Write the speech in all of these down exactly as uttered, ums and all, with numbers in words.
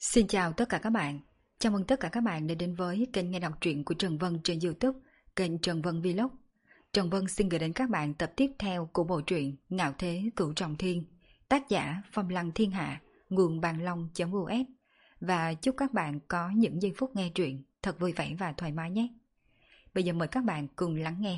Xin chào tất cả các bạn. Chào mừng tất cả các bạn đã đến với kênh nghe đọc truyện của Trần Vân trên YouTube, kênh Trần Vân Vlog. Trần Vân xin gửi đến các bạn tập tiếp theo của bộ truyện Ngạo Thế Cửu Trọng Thiên, tác giả Phong Lăng Thiên Hạ, nguồn bàn long.us. Và chúc các bạn có những giây phút nghe truyện thật vui vẻ và thoải mái nhé. Bây giờ mời các bạn cùng lắng nghe.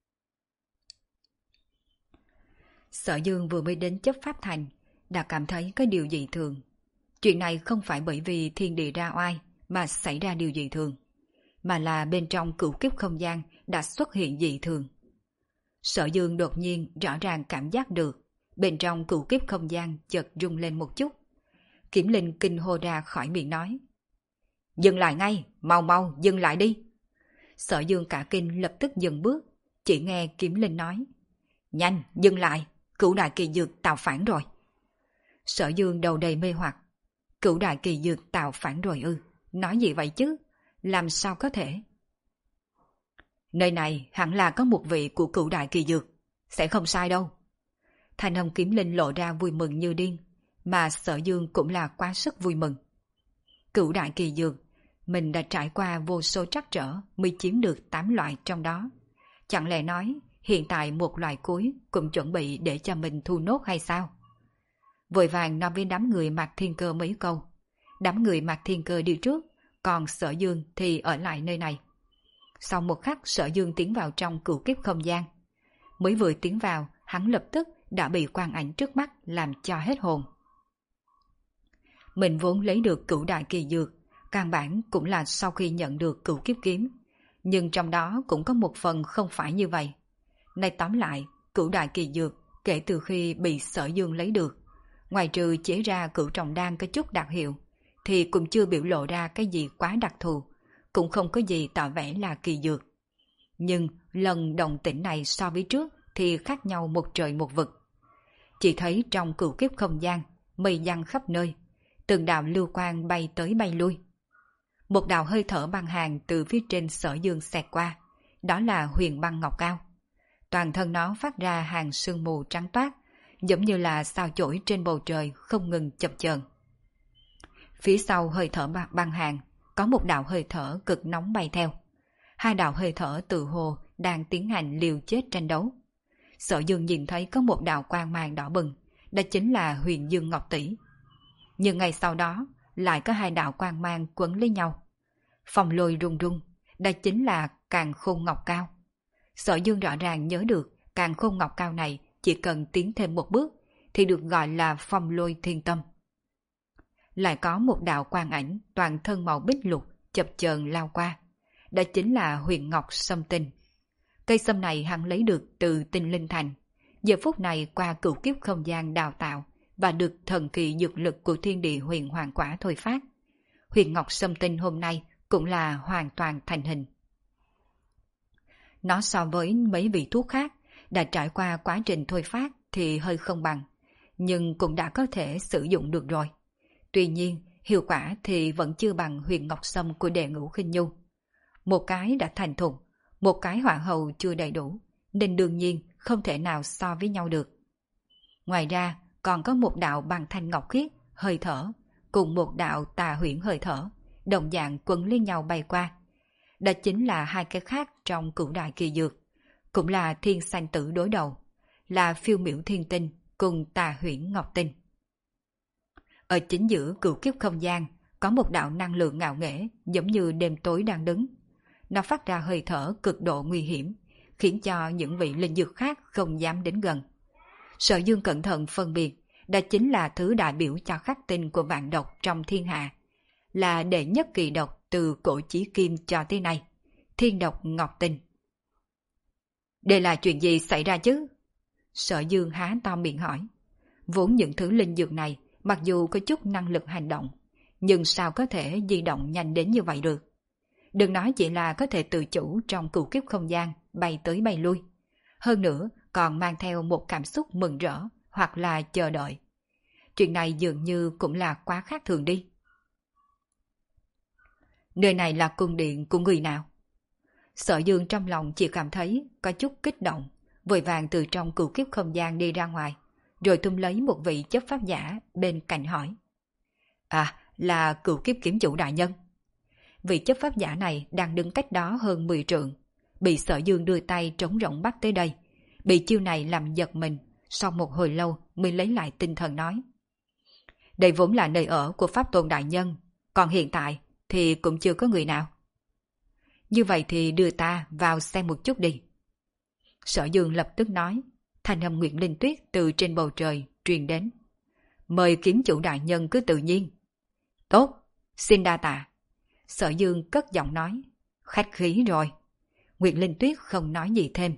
Sở Dương vừa mới đến chấp pháp thành, đã cảm thấy có điều dị thường. Chuyện này không phải bởi vì thiên địa ra oai mà xảy ra điều dị thường, mà là bên trong cửu kiếp không gian đã xuất hiện dị thường. Sở Dương đột nhiên rõ ràng cảm giác được, bên trong cửu kiếp không gian chợt rung lên một chút. Kiểm Linh kinh hô ra khỏi miệng nói: "Dừng lại ngay, mau mau dừng lại đi." Sở Dương cả kinh lập tức dừng bước, chỉ nghe Kiểm Linh nói: "Nhanh, dừng lại, cửu đại kỳ dược tạo phản rồi." Sở Dương đầu đầy mê hoặc. Cửu đại kỳ dược tạo phản rồi ư? Nói gì vậy chứ? Làm sao có thể? Nơi này hẳn là có một vị của cửu đại kỳ dược, sẽ không sai đâu. Thanh âm Kiếm Linh lộ ra vui mừng như điên, mà Sở Dương cũng là quá sức vui mừng. Cửu đại kỳ dược, mình đã trải qua vô số trắc trở mới chiếm được tám loại trong đó. Chẳng lẽ nói hiện tại một loại cuối cũng chuẩn bị để cho mình thu nốt hay sao? Vội vàng nói với đám người Mạc Thiên Cơ mấy câu. Đám người Mạc Thiên Cơ đi trước, còn Sở Dương thì ở lại nơi này. Sau một khắc Sở Dương tiến vào trong cửu kiếp không gian. Mới vừa tiến vào, hắn lập tức đã bị quang ảnh trước mắt làm cho hết hồn. Mình vốn lấy được cửu đại kỳ dược, căn bản cũng là sau khi nhận được cửu kiếp kiếm. Nhưng trong đó cũng có một phần không phải như vậy. Nay tóm lại, cửu đại kỳ dược kể từ khi bị Sở Dương lấy được, ngoài trừ chế ra cửu trọng đan có chút đặc hiệu, thì cũng chưa biểu lộ ra cái gì quá đặc thù, cũng không có gì tỏ vẻ là kỳ dược. Nhưng lần đồng tĩnh này so với trước thì khác nhau một trời một vực. Chỉ thấy trong cửu kiếp không gian, mây giăng khắp nơi, từng đạo lưu quang bay tới bay lui. Một đạo hơi thở băng hàng từ phía trên Sở Dương xẹt qua, đó là huyền băng ngọc cao. Toàn thân nó phát ra hàng sương mù trắng toát, giống như là sao chổi trên bầu trời không ngừng chập chờn. Phía sau hơi thở băng hàng, có một đạo hơi thở cực nóng bay theo. Hai đạo hơi thở tự hồ đang tiến hành liều chết tranh đấu. Sở Dương nhìn thấy có một đạo quang mang đỏ bừng, đó chính là Huyền Dương Ngọc Tỷ. Nhưng ngay sau đó, lại có hai đạo quang mang quấn lấy nhau. Phòng lôi rung rung, đó chính là Càn Khôn Ngọc Cao. Sở Dương rõ ràng nhớ được Càn Khôn Ngọc Cao này chỉ cần tiến thêm một bước thì được gọi là Phong Lôi Thiên Tâm. Lại có một đạo quang ảnh toàn thân màu bích lục chập chờn lao qua, đó chính là Huyền Ngọc Sâm Tinh. Cây sâm này hắn lấy được từ Tinh Linh Thành, giờ phút này qua cửu kiếp không gian đào tạo và được thần kỳ dược lực của thiên địa huyền hoàng quả thôi phát. Huyền Ngọc Sâm Tinh hôm nay cũng là hoàn toàn thành hình. Nó so với mấy vị thuốc khác đã trải qua quá trình thôi phát thì hơi không bằng, nhưng cũng đã có thể sử dụng được rồi. Tuy nhiên, hiệu quả thì vẫn chưa bằng Huyền Ngọc Sâm của Đệ Ngũ Khinh Nhu. Một cái đã thành thục, một cái hoàng hậu chưa đầy đủ, nên đương nhiên không thể nào so với nhau được. Ngoài ra, còn có một đạo băng thanh ngọc khiết, hơi thở, cùng một đạo tà huyễn hơi thở, đồng dạng quấn lên nhau bay qua. Đó chính là hai cái khác trong cửu đại kỳ dược, cũng là thiên sanh tử đối đầu, là phiêu miểu thiên tinh cùng tà huyễn ngọc tinh. Ở chính giữa cửu kiếp không gian có một đạo năng lượng ngạo nghễ giống như đêm tối đang đứng. Nó phát ra hơi thở cực độ nguy hiểm, khiến cho những vị linh dược khác không dám đến gần. Sở Dương cẩn thận phân biệt, đó chính là thứ đại biểu cho khắc tinh của vạn độc trong thiên hạ, là đệ nhất kỳ độc từ cổ chí kim cho tới nay, thiên độc ngọc tinh. Đây là chuyện gì xảy ra chứ? Sở Dương há to miệng hỏi. Vốn những thứ linh dược này mặc dù có chút năng lực hành động, nhưng sao có thể di động nhanh đến như vậy được? Đừng nói chỉ là có thể tự chủ trong cửu kiếp không gian bay tới bay lui, hơn nữa còn mang theo một cảm xúc mừng rỡ hoặc là chờ đợi. Chuyện này dường như cũng là quá khác thường đi. Nơi này là cung điện của người nào? Sở Dương trong lòng chỉ cảm thấy có chút kích động, vội vàng từ trong cửu kiếp không gian đi ra ngoài, rồi tung lấy một vị chấp pháp giả bên cạnh hỏi. À, là cửu kiếp kiếm chủ đại nhân. Vị chấp pháp giả này đang đứng cách đó hơn mười trượng, bị Sở Dương đưa tay trống rỗng bắt tới đây, bị chiêu này làm giật mình, sau một hồi lâu mới lấy lại tinh thần nói. Đây vốn là nơi ở của Pháp Tôn đại nhân, còn hiện tại thì cũng chưa có người nào. Như vậy thì đưa ta vào xem một chút đi. Sở Dương lập tức nói, thanh âm Nguyệt Linh Tuyết từ trên bầu trời truyền đến. Mời kiếm chủ đại nhân cứ tự nhiên. Tốt, xin đa tạ. Sở Dương cất giọng nói, khách khí rồi. Nguyệt Linh Tuyết không nói gì thêm.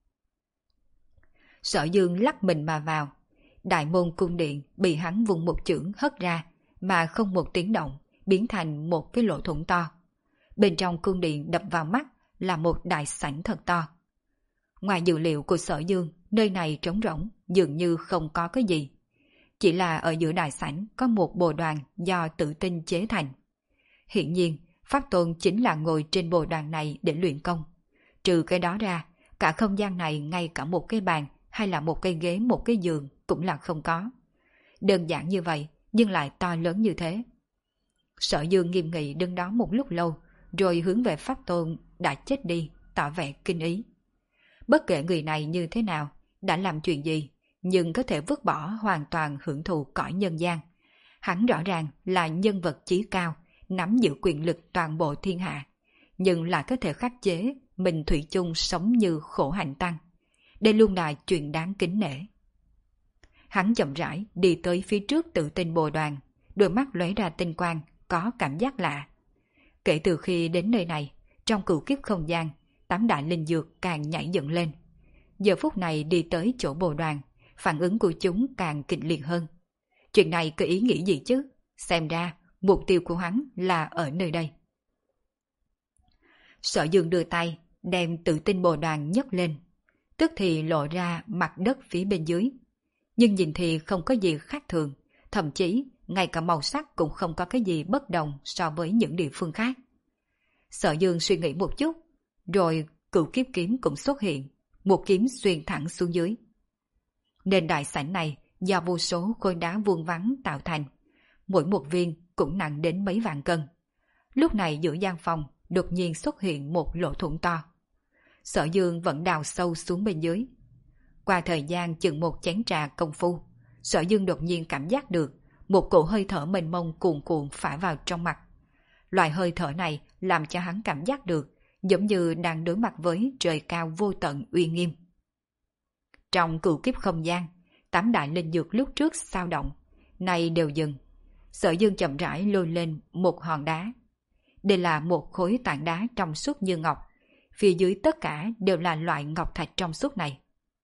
Sở Dương lắc mình mà vào. Đại môn cung điện bị hắn vùng một chưởng hất ra, mà không một tiếng động, biến thành một cái lỗ thủng to. Bên trong cung điện đập vào mắt là một đại sảnh thật to. Ngoài dự liệu của Sở Dương, nơi này trống rỗng, dường như không có cái gì. Chỉ là ở giữa đại sảnh có một bồ đoàn do tự tinh chế thành. Hiển nhiên, Pháp Tôn chính là ngồi trên bồ đoàn này để luyện công. Trừ cái đó ra, cả không gian này ngay cả một cái bàn hay là một cái ghế, một cái giường cũng là không có. Đơn giản như vậy, nhưng lại to lớn như thế. Sở Dương nghiêm nghị đứng đó một lúc lâu, rồi hướng về Pháp Tôn đã chết đi, tỏ vẻ kinh ý. Bất kể người này như thế nào, đã làm chuyện gì, nhưng có thể vứt bỏ hoàn toàn hưởng thụ cõi nhân gian. Hắn rõ ràng là nhân vật chí cao, nắm giữ quyền lực toàn bộ thiên hạ, nhưng lại có thể khắc chế mình thủy chung sống như khổ hạnh tăng. Đây luôn là chuyện đáng kính nể. Hắn chậm rãi đi tới phía trước tự tinh bồ đoàn, đôi mắt lóe ra tinh quang, có cảm giác lạ. Kể từ khi đến nơi này, trong cửu kiếp không gian, tám đại linh dược càng nhảy dựng lên. Giờ phút này đi tới chỗ bồ đoàn, phản ứng của chúng càng kịch liệt hơn. Chuyện này có ý nghĩ gì chứ? Xem ra, mục tiêu của hắn là ở nơi đây. Sở Dương đưa tay, đem tự tinh bồ đoàn nhấc lên. Tức thì lộ ra mặt đất phía bên dưới. Nhưng nhìn thì không có gì khác thường, thậm chí ngay cả màu sắc cũng không có cái gì bất đồng so với những địa phương khác. Sở Dương suy nghĩ một chút, rồi cửu kiếp kiếm cũng xuất hiện, một kiếm xuyên thẳng xuống dưới. Nền đại sảnh này do vô số khối đá vuông vắn tạo thành, mỗi một viên cũng nặng đến mấy vạn cân. Lúc này giữa gian phòng đột nhiên xuất hiện một lỗ thủng to. Sở Dương vẫn đào sâu xuống bên dưới. Qua thời gian chừng một chén trà công phu, Sở Dương đột nhiên cảm giác được một cổ hơi thở mênh mông cuồn cuộn phả vào trong mặt. Loại hơi thở này làm cho hắn cảm giác được giống như đang đối mặt với trời cao vô tận uy nghiêm. Trong cửu kiếp không gian, tám đại linh dược lúc trước sao động, nay đều dừng. Sở Dương chậm rãi lôi lên một hòn đá. Đây là một khối tảng đá trong suốt như ngọc, phía dưới tất cả đều là loại ngọc thạch trong suốt này.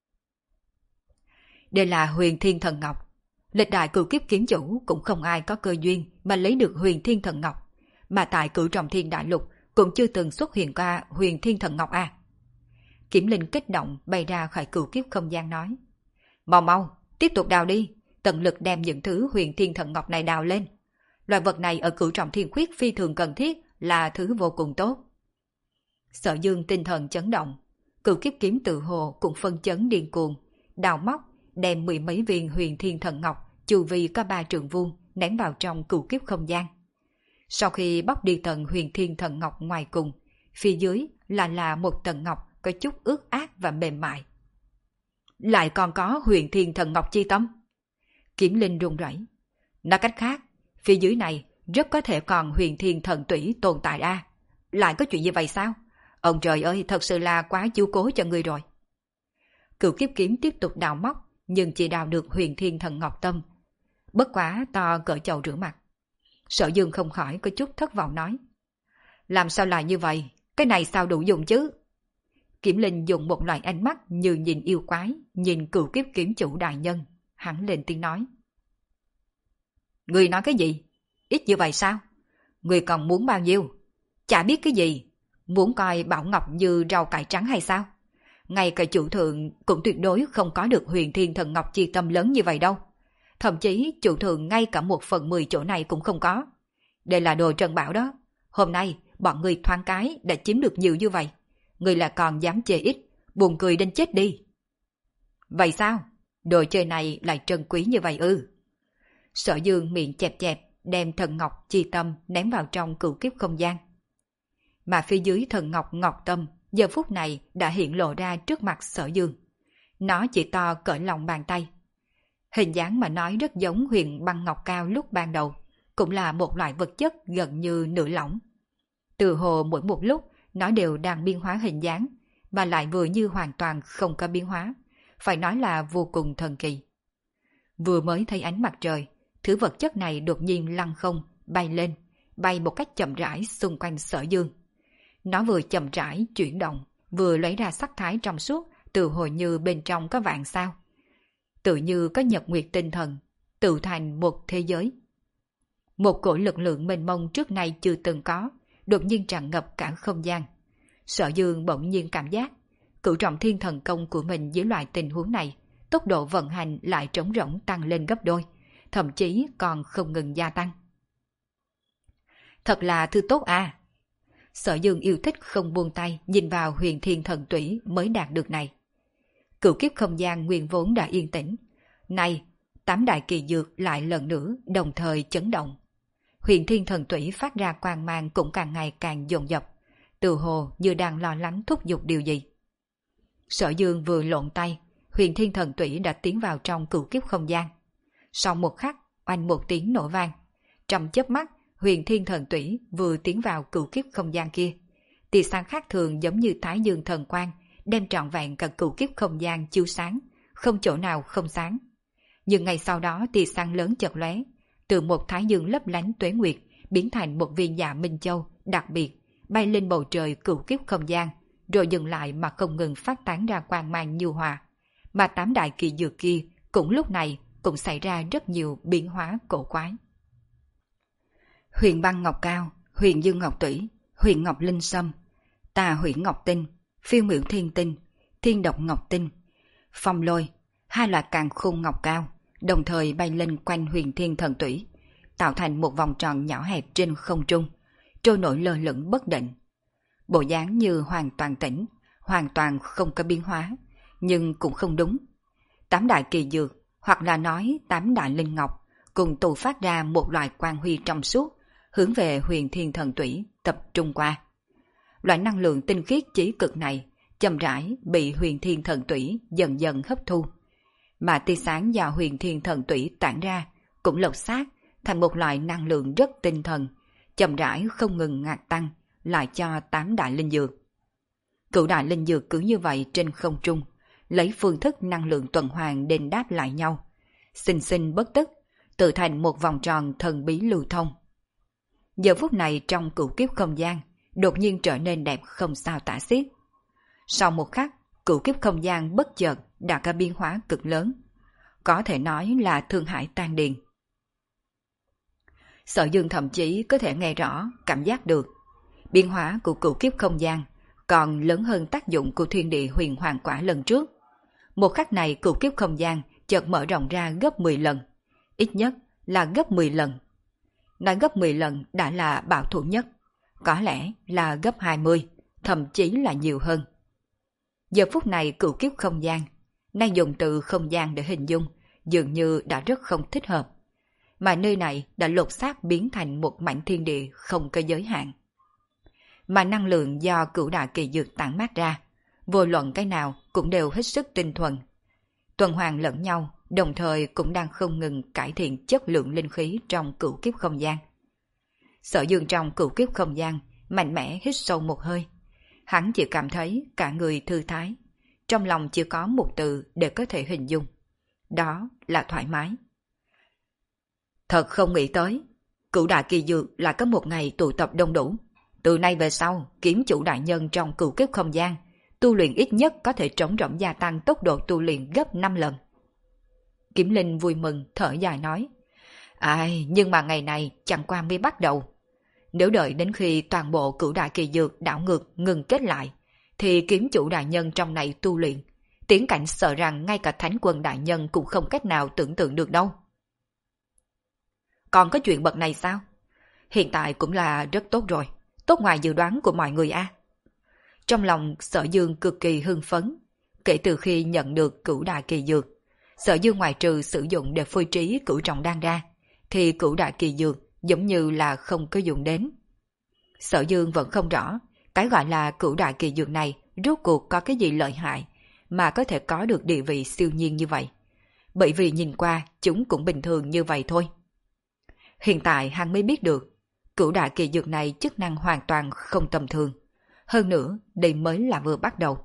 Đây là Huyền Thiên Thần Ngọc. Lịch đại cửu kiếp kiếm chủ cũng không ai có cơ duyên mà lấy được Huyền Thiên Thần Ngọc, mà tại Cửu Trọng Thiên Đại Lục cũng chưa từng xuất hiện qua Huyền Thiên Thần Ngọc à. Kiểm Linh kích động bay ra khỏi cửu kiếp không gian nói. Mau mau, tiếp tục đào đi, tận lực đem những thứ Huyền Thiên Thần Ngọc này đào lên. Loại vật này ở Cửu Trọng Thiên Khuyết phi thường cần thiết, là thứ vô cùng tốt. Sở Dương tinh thần chấn động, cửu kiếp kiếm tự hồ cũng phân chấn điên cuồng, đào móc, đem mười mấy viên Huyền Thiên Thần Ngọc chu vi có ba trượng vuông ném vào trong cửu kiếp không gian. Sau khi bóc đi tầng Huyền Thiên Thần Ngọc ngoài cùng, phía dưới là là một tầng ngọc có chút ướt át và mềm mại. Lại còn có Huyền Thiên Thần Ngọc chi tâm. Kiểm Linh run rẩy. Nói cách khác, phía dưới này rất có thể còn Huyền Thiên Thần Tủy tồn tại a. À? Lại có chuyện như vậy sao? Ông trời ơi, thật sự là quá chiếu cố cho người rồi. Cửu kiếp kiếm tiếp tục đào móc, nhưng chỉ đào được Huyền Thiên Thần Ngọc tâm. Bất quá to cỡ chậu rửa mặt. Sở Dương không khỏi có chút thất vọng nói. Làm sao lại như vậy? Cái này sao đủ dùng chứ? Kiểm Linh dùng một loại ánh mắt như nhìn yêu quái, nhìn cửu kiếp kiếm chủ đại nhân. Hắn lên tiếng nói. Người nói cái gì? Ít như vậy sao? Người còn muốn bao nhiêu? Chả biết cái gì? Muốn coi Bảo Ngọc như rau cải trắng hay sao? Ngay cả chủ thượng cũng tuyệt đối không có được Huyền Thiên Thần Ngọc chi tâm lớn như vậy đâu. Thậm chí chủ thượng ngay cả một phần mười chỗ này cũng không có. Đây là đồ trân bảo đó. Hôm nay bọn người thoáng cái đã chiếm được nhiều như vậy. Người là còn dám chê ít, buồn cười đến chết đi. Vậy sao? Đồ chơi này lại trân quý như vậy ư? Sở Dương miệng chẹp chẹp, đem thần ngọc chi tâm ném vào trong cửu kiếp không gian. Mà phía dưới thần ngọc ngọc tâm giờ phút này đã hiện lộ ra trước mặt Sở Dương. Nó chỉ to cỡ lòng bàn tay. Hình dáng mà nói rất giống huyền băng ngọc cao lúc ban đầu, cũng là một loại vật chất gần như nửa lỏng. Từ hồ mỗi một lúc nó đều đang biến hóa hình dáng, mà lại vừa như hoàn toàn không có biến hóa, phải nói là vô cùng thần kỳ. Vừa mới thấy ánh mặt trời, thứ vật chất này đột nhiên lăn không, bay lên, bay một cách chậm rãi xung quanh Sở Dương. Nó vừa chậm rãi chuyển động, vừa lấy ra sắc thái trong suốt, tự hồi như bên trong có vạn sao. Tự như có nhật nguyệt tinh thần, tự thành một thế giới. Một cổ lực lượng mênh mông trước nay chưa từng có, đột nhiên tràn ngập cả không gian. Sở Dương bỗng nhiên cảm giác, cửu trọng thiên thần công của mình dưới loại tình huống này, tốc độ vận hành lại trống rỗng tăng lên gấp đôi, thậm chí còn không ngừng gia tăng. Thật là thứ tốt à! Sở Dương yêu thích không buông tay nhìn vào huyền thiên thần tủy mới đạt được này. Cửu kiếp không gian nguyên vốn đã yên tĩnh. Nay, tám đại kỳ dược lại lần nữa đồng thời chấn động. Huyền thiên thần tủy phát ra quang mang cũng càng ngày càng dồn dập, từ hồ như đang lo lắng thúc giục điều gì. Sở Dương vừa lộn tay, huyền thiên thần tủy đã tiến vào trong cửu kiếp không gian. Sau một khắc, oanh một tiếng nổ vang. Trong chớp mắt, huyền thiên thần tủy vừa tiến vào cửu kiếp không gian kia. Tia sáng khác thường giống như thái dương thần quang, đem trọn vẹn cả cửu kiếp không gian chiếu sáng, không chỗ nào không sáng. Nhưng ngày sau đó tia sáng lớn chợt lóe, từ một thái dương lấp lánh tuế nguyệt biến thành một viên dạ minh châu đặc biệt, bay lên bầu trời cửu kiếp không gian, rồi dừng lại mà không ngừng phát tán ra quang mang nhu hòa. Mà tám đại kỳ dược kia cũng lúc này cũng xảy ra rất nhiều biến hóa cổ quái. Huyền băng ngọc cao, huyền dương ngọc tủy, huyền ngọc linh sâm, tà huyền ngọc tinh, phiêu miểu thiên tinh, thiên độc ngọc tinh, phong lôi, hai loại càn khôn ngọc cao, đồng thời bay lên quanh huyền thiên thần tủy, tạo thành một vòng tròn nhỏ hẹp trên không trung, trôi nổi lơ lửng bất định. Bộ dáng như hoàn toàn tĩnh, hoàn toàn không có biến hóa, nhưng cũng không đúng. Tám đại kỳ dược, hoặc là nói tám đại linh ngọc, cùng tụ phát ra một loại quang huy trong suốt, hướng về huyền thiên thần tủy tập trung qua. Loại năng lượng tinh khiết chí cực này chậm rãi bị huyền thiên thần tủy dần dần hấp thu, mà tia sáng do huyền thiên thần tủy tản ra cũng lột xác thành một loại năng lượng rất tinh thần, chậm rãi không ngừng ngạc tăng lại cho tám đại linh dược. Cửu đại linh dược cứ như vậy trên không trung, lấy phương thức năng lượng tuần hoàn đền đáp lại nhau, sinh sinh bất tức, tự thành một vòng tròn thần bí lưu thông. Giờ phút này trong cửu kiếp không gian đột nhiên trở nên đẹp không sao tả xiết. Sau một khắc, cửu kiếp không gian bất chợt đã có biến hóa cực lớn, có thể nói là thương hải tan điền. Sở Dương thậm chí có thể nghe rõ, cảm giác được biến hóa của cửu kiếp không gian còn lớn hơn tác dụng của thiên địa huyền hoàng quả lần trước. Một khắc này cửu kiếp không gian chợt mở rộng ra gấp mười lần, ít nhất là gấp mười lần. Nói gấp mười lần đã là bảo thủ nhất, có lẽ là gấp hai mươi, thậm chí là nhiều hơn. Giờ phút này cửu kiếp không gian, nay dùng từ không gian để hình dung, dường như đã rất không thích hợp. Mà nơi này đã lột xác biến thành một mảnh thiên địa không có giới hạn. Mà năng lượng do cửu đại kỳ dược tản mát ra, vô luận cái nào cũng đều hết sức tinh thuần. Tuần hoàn lẫn nhau, đồng thời cũng đang không ngừng cải thiện chất lượng linh khí trong cửu kiếp không gian. Sở Dương trong cửu kiếp không gian mạnh mẽ hít sâu một hơi. Hắn chỉ cảm thấy cả người thư thái, trong lòng chỉ có một từ để có thể hình dung. Đó là thoải mái. Thật không nghĩ tới, cửu đại kỳ dược lại có một ngày tụ tập đông đủ. Từ nay về sau, kiếm chủ đại nhân trong cửu kiếp không gian, tu luyện ít nhất có thể trống rỗng gia tăng tốc độ tu luyện gấp năm lần. Kiếm Linh vui mừng, thở dài nói. Ai, nhưng mà ngày này chẳng qua mới bắt đầu. Nếu đợi đến khi toàn bộ cửu đại kỳ dược đảo ngược ngừng kết lại, thì kiếm chủ đại nhân trong này tu luyện, tiến cảnh sợ rằng ngay cả thánh quân đại nhân cũng không cách nào tưởng tượng được đâu. Còn có chuyện bậc này sao? Hiện tại cũng là rất tốt rồi, tốt ngoài dự đoán của mọi người a. À. Trong lòng Sở Dương cực kỳ hưng phấn, kể từ khi nhận được cửu đại kỳ dược, Sở Dương ngoài trừ sử dụng để phôi trí cửu trọng đan ra, thì cửu đại kỳ dược giống như là không có dùng đến. Sở Dương vẫn không rõ, cái gọi là cửu đại kỳ dược này rốt cuộc có cái gì lợi hại mà có thể có được địa vị siêu nhiên như vậy. Bởi vì nhìn qua chúng cũng bình thường như vậy thôi. Hiện tại hắn mới biết được, cửu đại kỳ dược này chức năng hoàn toàn không tầm thường. Hơn nữa, đây mới là vừa bắt đầu.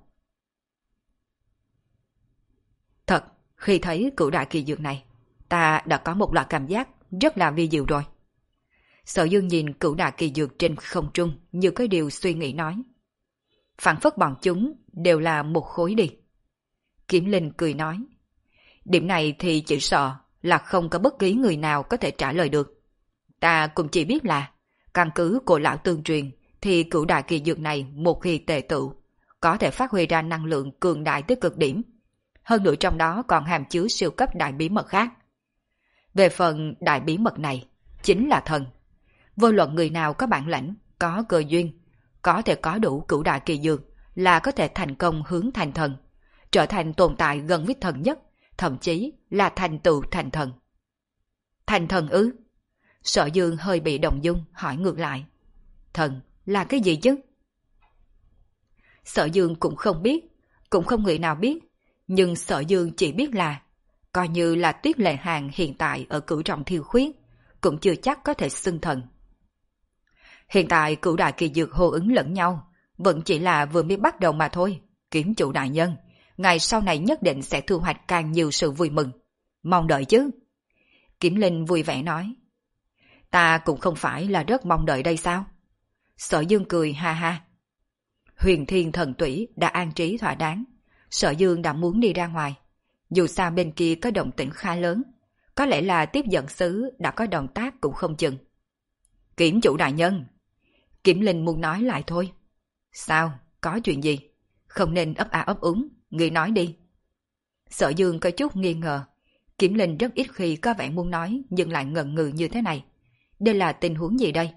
Thật, khi thấy cửu đại kỳ dược này, ta đã có một loại cảm giác rất là vi diệu rồi. Sở Dương nhìn cửu đại kỳ dược trên không trung như cái điều suy nghĩ nói. Phản phất bọn chúng đều là một khối đi. Kiếm Linh cười nói. Điểm này thì chỉ sợ là không có bất kỳ người nào có thể trả lời được. Ta cũng chỉ biết là, căn cứ cổ lão tương truyền thì cửu đại kỳ dược này một khi tề tựu, có thể phát huy ra năng lượng cường đại tới cực điểm. Hơn nữa trong đó còn hàm chứa siêu cấp đại bí mật khác. Về phần đại bí mật này, chính là thần. Vô luận người nào có bản lãnh, có cơ duyên, có thể có đủ cửu đại kỳ dược là có thể thành công hướng thành thần, trở thành tồn tại gần với thần nhất, thậm chí là thành tựu thành thần. Thành thần ư? Sở Dương hơi bị động dung hỏi ngược lại. Thần là cái gì chứ? Sở Dương cũng không biết, cũng không người nào biết, nhưng Sở Dương chỉ biết là, coi như là Tuyết Lệ Hàng hiện tại ở cửu trọng thiêu khuyết, cũng chưa chắc có thể xưng thần. Hiện tại cửu đại kỳ dược hô ứng lẫn nhau, vẫn chỉ là vừa mới bắt đầu mà thôi. Kiếm chủ đại nhân, ngày sau này nhất định sẽ thu hoạch càng nhiều sự vui mừng. Mong đợi chứ. Kiếm Linh vui vẻ nói. Ta cũng không phải là rất mong đợi đây sao? Sở Dương cười ha ha. Huyền Thiên Thần Tủy đã an trí thỏa đáng. Sở Dương đã muốn đi ra ngoài. Dù sao bên kia có động tĩnh khá lớn, có lẽ là tiếp dẫn sứ đã có động tác cũng không chừng. Kiếm chủ đại nhân. Kiếm Linh muốn nói lại thôi. Sao? Có chuyện gì? Không nên ấp a ấp úng, người nói đi. Sở Dương có chút nghi ngờ. Kiếm Linh rất ít khi có vẻ muốn nói nhưng lại ngần ngừ như thế này. Đây là tình huống gì đây?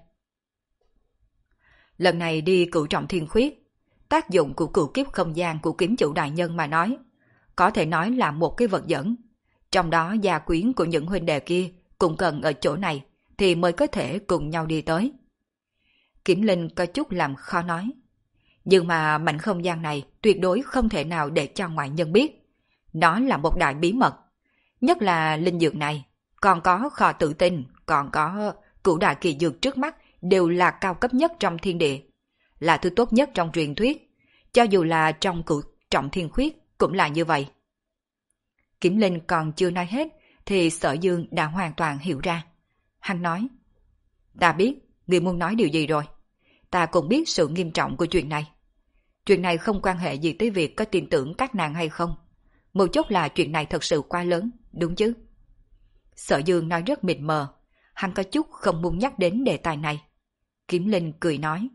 Lần này đi cửu trọng thiên khuyết, tác dụng của cửu kiếp không gian của kiếm chủ đại nhân mà nói, có thể nói là một cái vật dẫn. Trong đó gia quyến của những huynh đệ kia cũng cần ở chỗ này thì mới có thể cùng nhau đi tới. Kiếm Linh có chút làm khó nói. Nhưng mà mảnh không gian này tuyệt đối không thể nào để cho ngoại nhân biết. Nó là một đại bí mật. Nhất là linh dược này, còn có kho tự tinh, còn có cửu đại kỳ dược trước mắt đều là cao cấp nhất trong thiên địa. Là thứ tốt nhất trong truyền thuyết. Cho dù là trong cửu trọng thiên khuyết cũng là như vậy. Kiếm Linh còn chưa nói hết thì Sở Dương đã hoàn toàn hiểu ra. Hắn nói. Ta biết, người muốn nói điều gì rồi. Ta cũng biết sự nghiêm trọng của chuyện này. Chuyện này không quan hệ gì tới việc có tin tưởng các nàng hay không. Một chút là chuyện này thật sự quá lớn, đúng chứ? Sở Dương nói rất mịt mờ. Hắn có chút không muốn nhắc đến đề tài này. Kiếm Linh cười nói.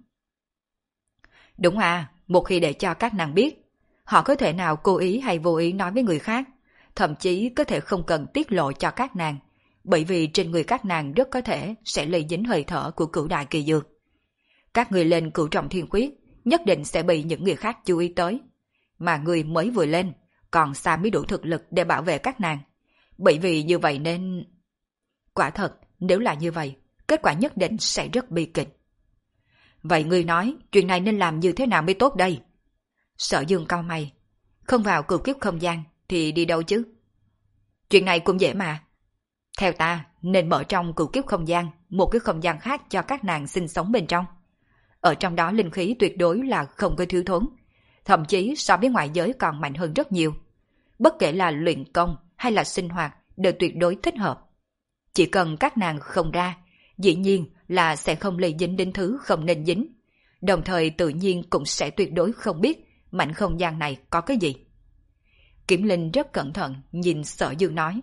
Đúng à, một khi để cho các nàng biết, họ có thể nào cố ý hay vô ý nói với người khác, thậm chí có thể không cần tiết lộ cho các nàng, bởi vì trên người các nàng rất có thể sẽ lây dính hơi thở của cửu đại kỳ dược. Các người lên cửu trọng thiên khuyết nhất định sẽ bị những người khác chú ý tới, mà người mới vừa lên còn xa mới đủ thực lực để bảo vệ các nàng. Bởi vì như vậy nên... Quả thật, nếu là như vậy, kết quả nhất định sẽ rất bi kịch. Vậy ngươi nói, chuyện này nên làm như thế nào mới tốt đây? Sở Dương cau mày. Không vào cửu kiếp không gian, thì đi đâu chứ? Chuyện này cũng dễ mà. Theo ta, nên mở trong cửu kiếp không gian, một cái không gian khác cho các nàng sinh sống bên trong. Ở trong đó linh khí tuyệt đối là không có thiếu thốn, thậm chí so với ngoại giới còn mạnh hơn rất nhiều. Bất kể là luyện công hay là sinh hoạt đều tuyệt đối thích hợp. Chỉ cần các nàng không ra, dĩ nhiên là sẽ không lây dính đến thứ không nên dính. Đồng thời tự nhiên cũng sẽ tuyệt đối không biết mảnh không gian này có cái gì. Kiếm Linh rất cẩn thận nhìn Sở Dương nói.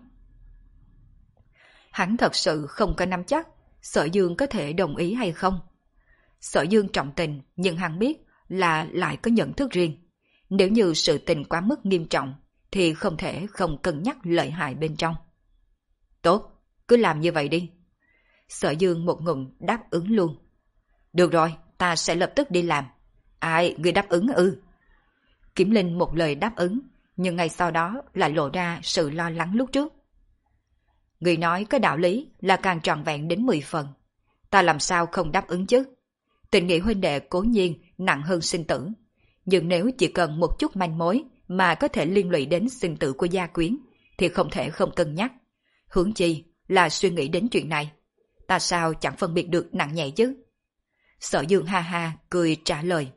Hắn thật sự không có nắm chắc Sở Dương có thể đồng ý hay không. Sở Dương trọng tình nhưng hắn biết là lại có nhận thức riêng. Nếu như sự tình quá mức nghiêm trọng thì không thể không cân nhắc lợi hại bên trong. Tốt, cứ làm như vậy đi. Sở Dương một ngụm đáp ứng luôn. Được rồi, ta sẽ lập tức đi làm. Ai, người đáp ứng ư? Kiếm Linh một lời đáp ứng, nhưng ngay sau đó lại lộ ra sự lo lắng lúc trước. Người nói có đạo lý là càng trọn vẹn đến mười phần, ta làm sao không đáp ứng chứ? Tình nghĩa huynh đệ cố nhiên nặng hơn sinh tử, nhưng nếu chỉ cần một chút manh mối mà có thể liên lụy đến sinh tử của gia quyến, thì không thể không cân nhắc. Huống chi là suy nghĩ đến chuyện này, ta sao chẳng phân biệt được nặng nhẹ chứ? Sở Dương ha ha cười trả lời.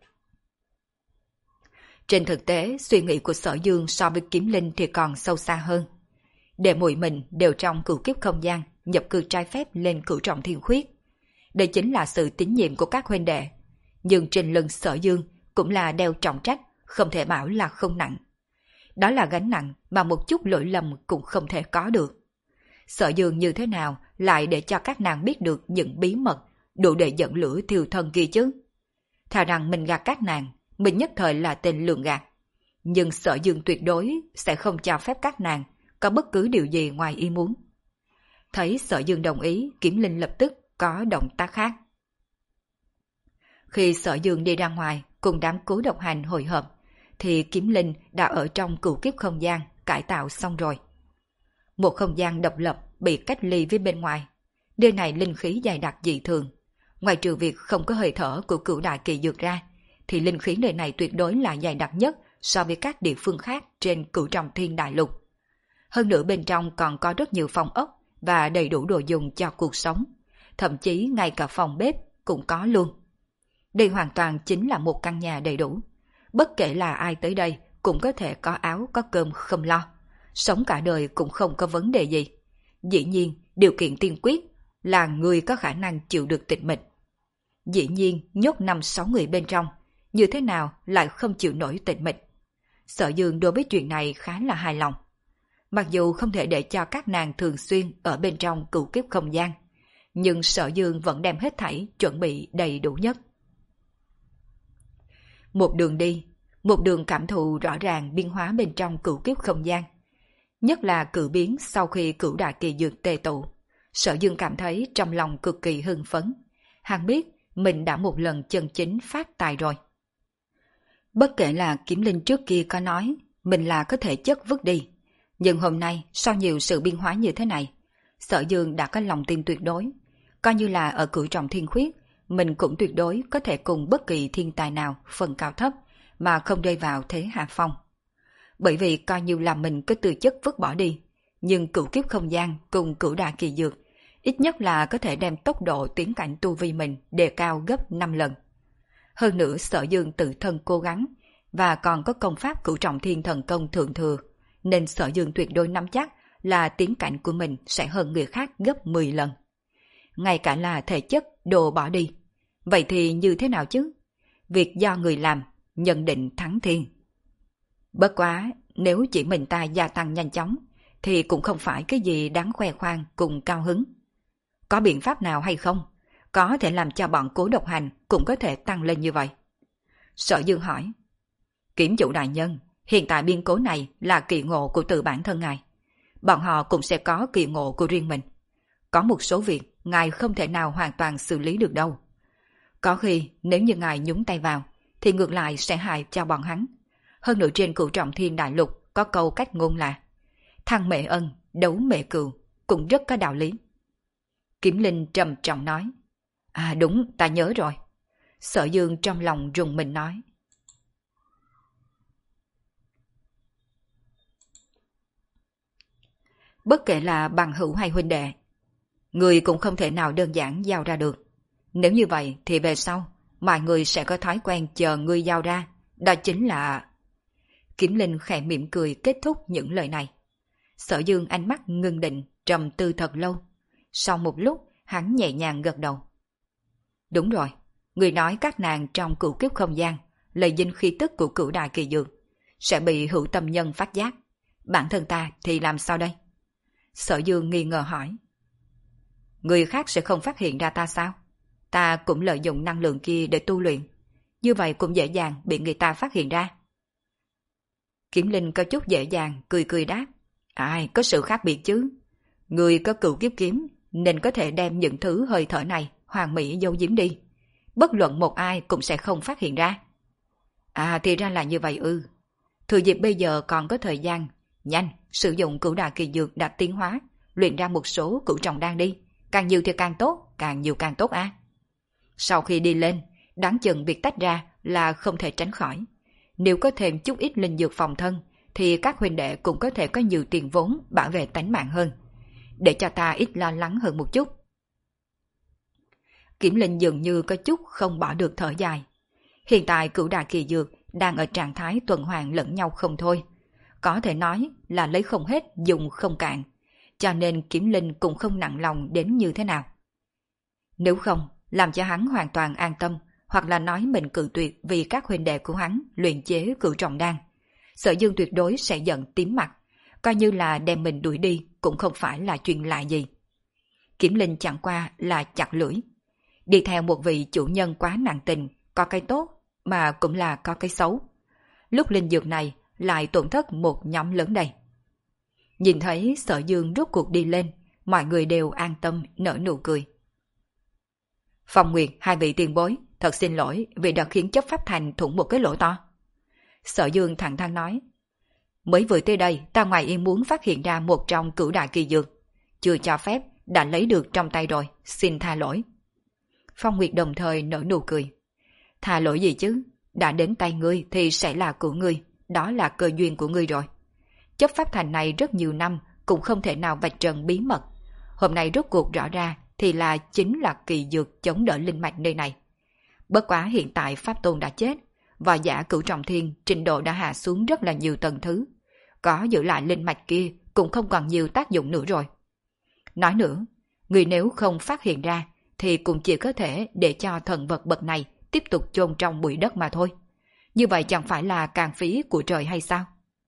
Trên thực tế, suy nghĩ của Sở Dương so với Kiếm Linh thì còn sâu xa hơn. Đệ muội mình đều trong cửu kiếp không gian, nhập cư trái phép lên cửu trọng thiên khuyết. Đây chính là sự tín nhiệm của các huynh đệ. Nhưng trên lưng Sở Dương cũng là đeo trọng trách, không thể bảo là không nặng. Đó là gánh nặng mà một chút lỗi lầm cũng không thể có được. Sở Dương như thế nào lại để cho các nàng biết được những bí mật đủ để dẫn lửa thiêu thân kia chứ? Thà rằng mình gạt các nàng, mình nhất thời là tên lường gạt. Nhưng Sở Dương tuyệt đối sẽ không cho phép các nàng có bất cứ điều gì ngoài ý muốn. Thấy Sở Dương đồng ý, Kiếm Linh lập tức có động tác khác. Khi Sở Dương đi ra ngoài cùng đám Cố Độc Hành hội hợp, thì Kiếm Linh đã ở trong cửu kiếp không gian cải tạo xong rồi. Một không gian độc lập bị cách ly với bên ngoài. Nơi này linh khí dày đặc dị thường. Ngoài trừ việc không có hơi thở của cửu đại kỳ dược ra, thì linh khí nơi này tuyệt đối là dày đặc nhất so với các địa phương khác trên cửu trọng thiên đại lục. Hơn nữa bên trong còn có rất nhiều phòng ốc và đầy đủ đồ dùng cho cuộc sống. Thậm chí ngay cả phòng bếp cũng có luôn. Đây hoàn toàn chính là một căn nhà đầy đủ. Bất kể là ai tới đây cũng có thể có áo có cơm không lo. Sống cả đời cũng không có vấn đề gì. Dĩ nhiên, điều kiện tiên quyết là người có khả năng chịu được tịch mịch. Dĩ nhiên, nhốt năm sáu người bên trong, như thế nào lại không chịu nổi tịch mịch. Sở Dương đối với chuyện này khá là hài lòng. Mặc dù không thể để cho các nàng thường xuyên ở bên trong cửu kiếp không gian, nhưng Sở Dương vẫn đem hết thảy chuẩn bị đầy đủ nhất. Một đường đi, một đường cảm thụ rõ ràng biến hóa bên trong cửu kiếp không gian. Nhất là cử biến sau khi cửu đại kỳ dược tề tụ. Sở Dương cảm thấy trong lòng cực kỳ hưng phấn. Hắn biết mình đã một lần chân chính phát tài rồi. Bất kể là Kiếm Linh trước kia có nói mình là có thể chất vứt đi, nhưng hôm nay sau nhiều sự biến hóa như thế này, Sở Dương đã có lòng tin tuyệt đối. Coi như là ở cửu trọng thiên khuyết, mình cũng tuyệt đối có thể cùng bất kỳ thiên tài nào phần cao thấp mà không rơi vào thế hạ phong. Bởi vì coi như là mình có tư chất vứt bỏ đi, nhưng cửu kiếp không gian cùng cửu đại kỳ dược ít nhất là có thể đem tốc độ tiến cảnh tu vi mình đề cao gấp năm lần. Hơn nữa Sở Dương tự thân cố gắng và còn có công pháp cửu trọng thiên thần công thượng thừa, nên Sở Dương tuyệt đối nắm chắc là tiến cảnh của mình sẽ hơn người khác gấp mười lần. Ngay cả là thể chất đồ bỏ đi. Vậy thì như thế nào chứ? Việc do người làm, nhận định thắng thiên. Bất quá, nếu chỉ mình ta gia tăng nhanh chóng, thì cũng không phải cái gì đáng khoe khoang cùng cao hứng. Có biện pháp nào hay không? Có thể làm cho bọn Cố Độc Hành cũng có thể tăng lên như vậy. Sở Dương hỏi. Kiểm chủ đại nhân, hiện tại biên cố này là kỳ ngộ của tự bản thân ngài. Bọn họ cũng sẽ có kỳ ngộ của riêng mình. Có một số việc ngài không thể nào hoàn toàn xử lý được đâu. Có khi nếu như ngài nhúng tay vào, thì ngược lại sẽ hại cho bọn hắn. Hơn nữa trên cửu trọng thiên đại lục có câu cách ngôn là thăng mệ ân, đấu mệ cừu, cũng rất có đạo lý. Kiếm Linh trầm trọng nói. À đúng, ta nhớ rồi. Sở Dương trong lòng rùng mình nói. Bất kể là bằng hữu hay huynh đệ, người cũng không thể nào đơn giản giao ra được. Nếu như vậy thì về sau, mọi người sẽ có thói quen chờ ngươi giao ra. Đó chính là... Kiếm Linh khẽ mỉm cười kết thúc những lời này. Sở Dương ánh mắt ngưng định, trầm tư thật lâu. Sau một lúc, hắn nhẹ nhàng gật đầu. Đúng rồi, người nói các nàng trong cửu kiếp không gian, lấy dinh khí tức của cửu đại kỳ dược, sẽ bị hữu tâm nhân phát giác. Bản thân ta thì làm sao đây? Sở Dương nghi ngờ hỏi. Người khác sẽ không phát hiện ra ta sao? Ta cũng lợi dụng năng lượng kia để tu luyện. Như vậy cũng dễ dàng bị người ta phát hiện ra. Kiếm Linh có chút dễ dàng, cười cười đáp. Ai, có sự khác biệt chứ. Người có cửu kiếp kiếm, nên có thể đem những thứ hơi thở này hoàn mỹ giấu giếm đi. Bất luận một ai cũng sẽ không phát hiện ra. À thì ra là như vậy ư. Thừa dịp bây giờ còn có thời gian, nhanh, sử dụng cửu đại kỳ dược đã tiến hóa, luyện ra một số cửu trọng đan đi. càng nhiều thì càng tốt, càng nhiều càng tốt á. Sau khi đi lên, đáng chừng việc tách ra là không thể tránh khỏi. Nếu có thêm chút ít linh dược phòng thân, thì các huynh đệ cũng có thể có nhiều tiền vốn bảo vệ tánh mạng hơn, để cho ta ít lo lắng hơn một chút. Kiểm Linh dường như có chút không bỏ được thở dài. Hiện tại cửu đại kỳ dược đang ở trạng thái tuần hoàn lẫn nhau không thôi. Có thể nói là lấy không hết dùng không cạn, cho nên Kiểm Linh cũng không nặng lòng đến như thế nào. Nếu không, làm cho hắn hoàn toàn an tâm, hoặc là nói mình cự tuyệt vì các huynh đệ của hắn luyện chế cửu trọng đan, Sở Dương tuyệt đối sẽ giận tím mặt, coi như là đem mình đuổi đi cũng không phải là chuyện lạ gì. Kiểm Linh chẳng qua là chặt lưỡi. Đi theo một vị chủ nhân quá nặng tình, có cái tốt mà cũng là có cái xấu. Lúc linh dược này lại tổn thất một nhóm lớn đây. Nhìn thấy Sở Dương rút cuộc đi lên, mọi người đều an tâm nở nụ cười. Phong Nguyệt, hai vị tiền bối, thật xin lỗi vì đã khiến chấp pháp thành thủng một cái lỗ to. Sở Dương thẳng thắn nói. Mới vừa tới đây, ta ngoài ý muốn phát hiện ra một trong cửu đại kỳ dược. Chưa cho phép, đã lấy được trong tay rồi, xin tha lỗi. Phong Nguyệt đồng thời nở nụ cười. Tha lỗi gì chứ, đã đến tay ngươi thì sẽ là của ngươi, đó là cơ duyên của ngươi rồi. Chấp pháp thành này rất nhiều năm cũng không thể nào vạch trần bí mật. Hôm nay rốt cuộc rõ ra thì là chính là kỳ dược chống đỡ linh mạch nơi này. Bất quá hiện tại Pháp Tôn đã chết, và giả cửu trọng thiên trình độ đã hạ xuống rất là nhiều tầng thứ. Có giữ lại linh mạch kia cũng không còn nhiều tác dụng nữa rồi. Nói nữa, người nếu không phát hiện ra thì cũng chỉ có thể để cho thần vật bậc này tiếp tục chôn trong bụi đất mà thôi. Như vậy chẳng phải là càng phí của trời hay sao?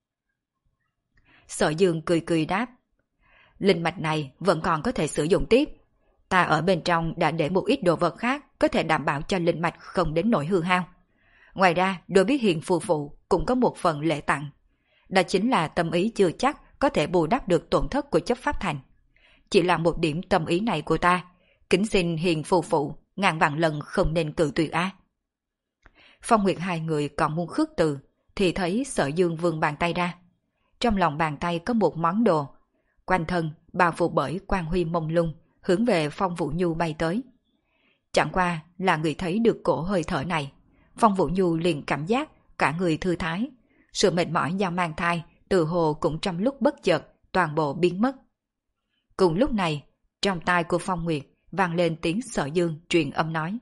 Sở Dương cười cười đáp. Linh mạch này vẫn còn có thể sử dụng tiếp. Ta ở bên trong đã để một ít đồ vật khác có thể đảm bảo cho linh mạch không đến nỗi hư hao. Ngoài ra, đối với Hiền phù phụ cũng có một phần lễ tặng. Đó chính là tâm ý chưa chắc có thể bù đắp được tổn thất của chấp pháp thành. Chỉ là một điểm tâm ý này của ta, kính xin Hiền phù phụ ngàn vạn lần không nên cự tuyệt á. Phong Nguyệt hai người còn muốn khước từ, thì thấy Sở Dương vươn bàn tay ra. Trong lòng bàn tay có một món đồ, quanh thân bao phủ bởi quang huy mông lung, hướng về Phong Vũ Nhu bay tới. Chẳng qua là người thấy được cổ hơi thở này, Phong Vũ Nhu liền cảm giác cả người thư thái, sự mệt mỏi do mang thai từ hồ cũng trong lúc bất chợt toàn bộ biến mất. Cùng lúc này, trong tai của Phong Nguyệt vang lên tiếng Sở Dương truyền âm nói.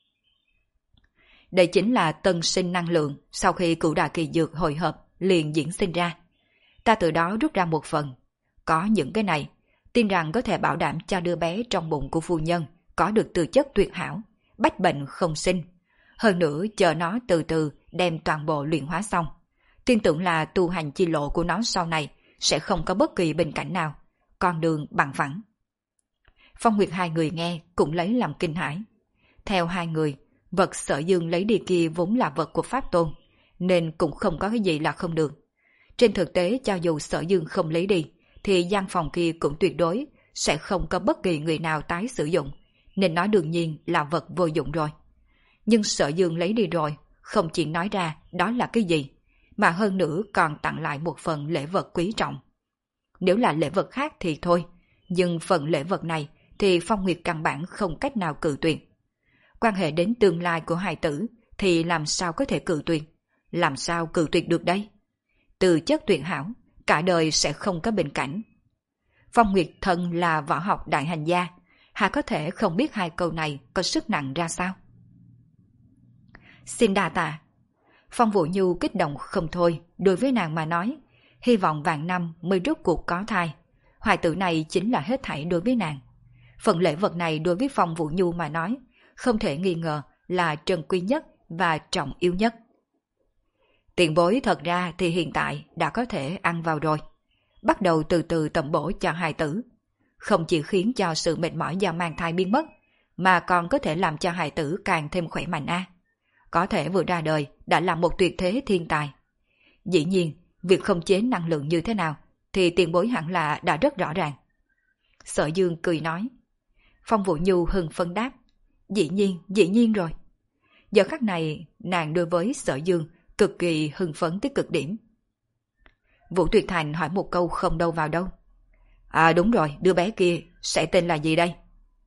Đây chính là tân sinh năng lượng sau khi cửu đại kỳ dược hội hợp liền diễn sinh ra. Ta từ đó rút ra một phần. Có những cái này, tin rằng có thể bảo đảm cho đứa bé trong bụng của phu nhân có được tư chất tuyệt hảo, bách bệnh không sinh. Hơn nữa chờ nó từ từ đem toàn bộ luyện hóa xong. Tin tưởng là tu hành chi lộ của nó sau này sẽ không có bất kỳ bình cảnh nào, con đường bằng phẳng. Phong Nguyệt hai người nghe cũng lấy làm kinh hãi. Theo hai người, vật Sở Dương lấy đi kia vốn là vật của Pháp Tôn, nên cũng không có cái gì là không được. Trên thực tế cho dù Sở Dương không lấy đi, thì gian phòng kia cũng tuyệt đối sẽ không có bất kỳ người nào tái sử dụng, nên nó đương nhiên là vật vô dụng rồi. Nhưng Sở Dương lấy đi rồi, không chỉ nói ra đó là cái gì, mà hơn nữa còn tặng lại một phần lễ vật quý trọng. Nếu là lễ vật khác thì thôi, nhưng phần lễ vật này thì Phong Nguyệt căn bản không cách nào cự tuyệt. Quan hệ đến tương lai của hài tử thì làm sao có thể cự tuyệt, làm sao cự tuyệt được đây? Từ chất tuyệt hảo, cả đời sẽ không có bình cảnh. Phong Nguyệt thân là võ học đại hành gia, hà có thể không biết hai câu này có sức nặng ra sao? Xin đa tạ. Phong Vũ Nhu kích động không thôi, đối với nàng mà nói, hy vọng vạn năm mới rốt cuộc có thai. Hoài tử này chính là hết thảy đối với nàng. Phần lễ vật này đối với Phong Vũ Nhu mà nói, không thể nghi ngờ là trân quý nhất và trọng yếu nhất. Tiền bối thật ra thì hiện tại đã có thể ăn vào rồi. Bắt đầu từ từ tầm bổ cho hài tử. Không chỉ khiến cho sự mệt mỏi do mang thai biến mất, mà còn có thể làm cho hài tử càng thêm khỏe mạnh a. Có thể vừa ra đời đã là một tuyệt thế thiên tài. Dĩ nhiên, việc khống chế năng lượng như thế nào thì tiền bối hẳn là đã rất rõ ràng. Sở Dương cười nói. Phong Vũ Nhu hưng phấn đáp. Dĩ nhiên, dĩ nhiên rồi. Giờ khắc này, nàng đối với Sở Dương cực kỳ hưng phấn tới cực điểm. Vũ Tuyệt Thành hỏi một câu không đâu vào đâu. À đúng rồi, đứa bé kia sẽ tên là gì đây?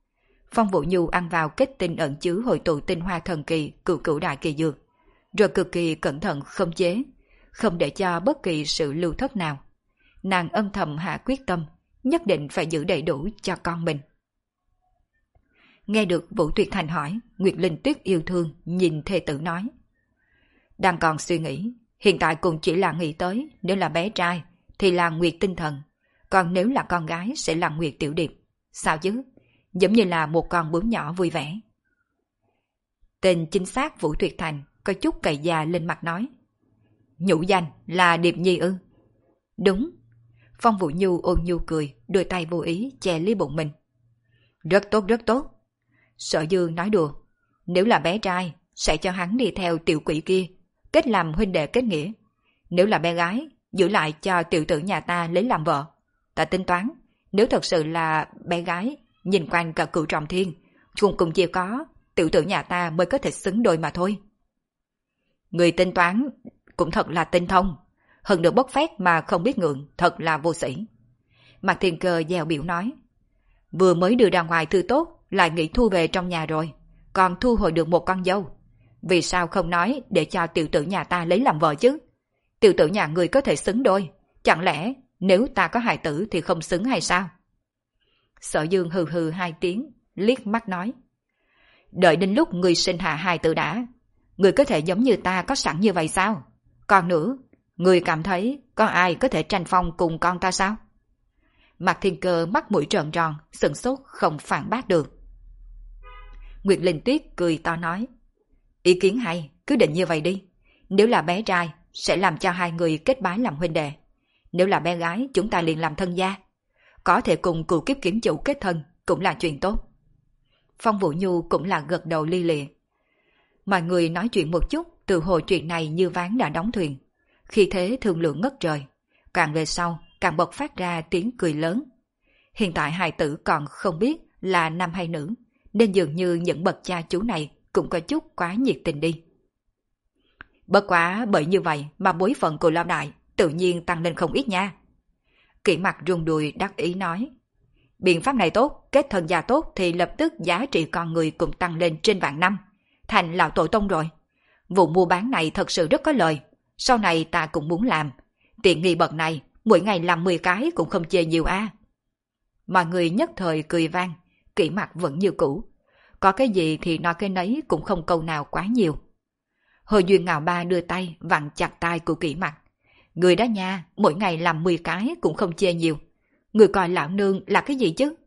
Phong Vũ Nhu ăn vào kết tinh ẩn chứa hội tụ tinh hoa thần kỳ cửu cửu đại kỳ dược, rồi cực kỳ cẩn thận khống chế, không để cho bất kỳ sự lưu thất nào. Nàng âm thầm hạ quyết tâm, nhất định phải giữ đầy đủ cho con mình. Nghe được Vũ Tuyệt Thành hỏi, Nguyệt Linh Tuyết yêu thương nhìn thê tử nói. Đang còn suy nghĩ, hiện tại cũng chỉ là nghĩ tới, nếu là bé trai thì là Nguyệt Tinh Thần, còn nếu là con gái sẽ là Nguyệt Tiểu Điệp. Sao chứ? Giống như là một con bướm nhỏ vui vẻ. Tên chính xác Vũ Tuyệt Thành có chút cày già lên mặt nói. Nhũ danh là Điệp Nhi ư? Đúng. Phong Vũ Nhu ôn nhu cười, đôi tay vô ý che lý bụng mình. Rất tốt rất tốt. Sở Dương nói đùa, nếu là bé trai sẽ cho hắn đi theo tiểu quỷ kia, kết làm huynh đệ kết nghĩa. Nếu là bé gái, giữ lại cho tiểu tử nhà ta lấy làm vợ. Ta tính toán, nếu thật sự là bé gái, nhìn quanh cả cửu trọng thiên, chung cùng chỉ có tiểu tử nhà ta mới có thể xứng đôi mà thôi. Người tính toán cũng thật là tinh thông, hơn được bốc phét mà không biết ngượng, thật là vô sĩ. Mạc Thiên Cơ dèo biểu nói, vừa mới đưa ra ngoài thư tốt, lại nghĩ thu về trong nhà rồi, còn thu hồi được một con dâu. Vì sao không nói để cho tiểu tử nhà ta lấy làm vợ chứ? Tiểu tử nhà người có thể xứng đôi, chẳng lẽ nếu ta có hài tử thì không xứng hay sao? Sở Dương hừ hừ hai tiếng, liếc mắt nói, đợi đến lúc người sinh hạ hài tử đã, người có thể giống như ta có sẵn như vậy sao? Còn nữa, người cảm thấy có ai có thể tranh phong cùng con ta sao? Mạc Thiên Cơ mắt mũi trợn tròn, sửng sốt không phản bác được. Nguyệt Linh Tuyết cười to nói, ý kiến hay, cứ định như vậy đi. Nếu là bé trai, sẽ làm cho hai người kết bái làm huynh đệ. Nếu là bé gái, chúng ta liền làm thân gia. Có thể cùng cửu kiếp kiếm chủ kết thân, cũng là chuyện tốt. Phong Vũ Nhu cũng là gật đầu li lịa. Mọi người nói chuyện một chút, từ hồi chuyện này như ván đã đóng thuyền. Khi thế thương lượng ngất trời. Càng về sau, càng bộc phát ra tiếng cười lớn. Hiện tại hài tử còn không biết là nam hay nữ, nên dường như những bậc cha chú này cũng có chút quá nhiệt tình đi. Bất quá bởi như vậy mà bối phận của lão đại tự nhiên tăng lên không ít nha. Kỷ Mặc rung đùi đắc ý nói, biện pháp này tốt, kết thân gia tốt thì lập tức giá trị con người cũng tăng lên trên vạn năm, thành lão tổ tông rồi. Vụ mua bán này thật sự rất có lời, sau này ta cũng muốn làm. Tiện nghi bậc này, mỗi ngày làm mười cái cũng không chê nhiều a. À. Mọi người nhất thời cười vang, Kỷ Mặc vẫn như cũ. Có cái gì thì nói cái nấy, cũng không câu nào quá nhiều. Hồi Duyên Ngạo Ba đưa tay vặn chặt tay của Kỷ Mặc. Người đó nha, mỗi ngày làm mười cái cũng không chê nhiều. Người coi lão nương là cái gì chứ?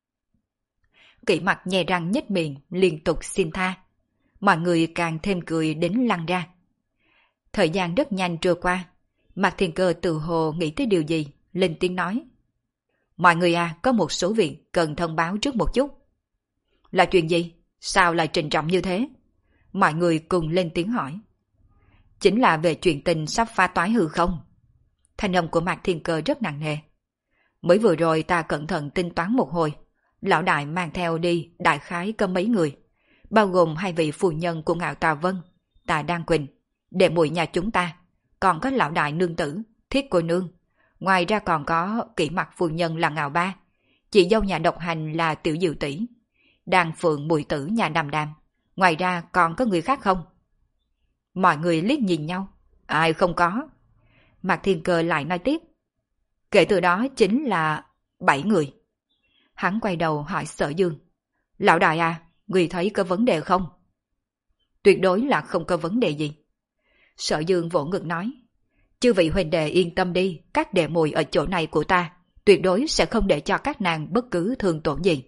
Kỷ Mặc nhè răng nhếch miệng, liên tục xin tha. Mọi người càng thêm cười đến lăn ra. Thời gian rất nhanh trôi qua. Mạc Thiên Cơ tự hồ nghĩ tới điều gì, lên tiếng nói. Mọi người à, có một số việc cần thông báo trước một chút. Là chuyện gì? Sao lại trịnh trọng như thế? Mọi người cùng lên tiếng hỏi. Chính là về chuyện tình sắp phá toái hư không? Thanh âm của Mạc Thiên Cơ rất nặng nề. Mới vừa rồi ta cẩn thận tính toán một hồi. Lão đại mang theo đi đại khái có mấy người, bao gồm hai vị phu nhân của Ngạo Tà Vân, Tà Đan Quỳnh, đệ muội nhà chúng ta, còn có lão đại nương tử, Thiết cô nương. Ngoài ra còn có Kỷ Mặc phu nhân là Ngạo Ba, chị dâu nhà độc hành là Tiểu Diệu tỷ, Đàn Phượng muội tử nhà Đàm Đàm. Ngoài ra còn có người khác không? Mọi người liếc nhìn nhau. Ai không có? Mạc Thiên Cơ lại nói tiếp. Kể từ đó chính là bảy người. Hắn quay đầu hỏi Sở Dương. Lão đại à, người thấy có vấn đề không? Tuyệt đối là không có vấn đề gì. Sở Dương vỗ ngực nói. Chư vị huynh đệ yên tâm đi, các đệ muội ở chỗ này của ta tuyệt đối sẽ không để cho các nàng bất cứ thương tổn gì.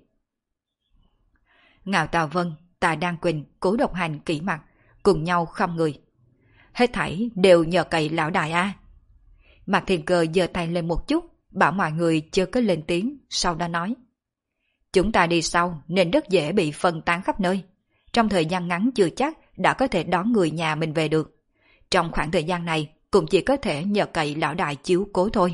Ngạo Tà Vân, Tà Đan Quỳnh, Cố Độc Hành, Kỷ Mặc cùng nhau khom người. Hết thảy đều nhờ cậy lão đại a. À. Mạc Thiên Cơ giơ tay lên một chút, bảo mọi người chưa có lên tiếng, sau đó nói. Chúng ta đi sau nên rất dễ bị phân tán khắp nơi. Trong thời gian ngắn chưa chắc đã có thể đón người nhà mình về được. Trong khoảng thời gian này cũng chỉ có thể nhờ cậy lão đại chiếu cố thôi.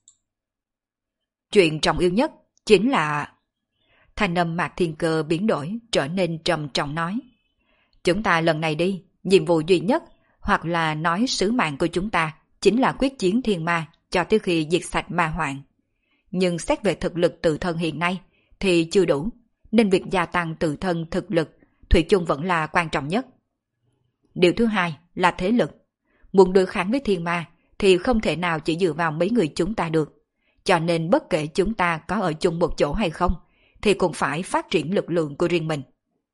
Chuyện trọng yếu nhất chính là... Thanh âm Mạc Thiên Cơ biến đổi trở nên trầm trọng nói. Chúng ta lần này đi, nhiệm vụ duy nhất hoặc là nói sứ mạng của chúng ta chính là quyết chiến thiên ma cho tới khi diệt sạch ma hoạn. Nhưng xét về thực lực tự thân hiện nay thì chưa đủ. nên việc gia tăng tự thân thực lực thủy chung vẫn là quan trọng nhất. Điều thứ hai là thế lực. Muốn đối kháng với thiên ma thì không thể nào chỉ dựa vào mấy người chúng ta được. Cho nên bất kể chúng ta có ở chung một chỗ hay không, thì cũng phải phát triển lực lượng của riêng mình.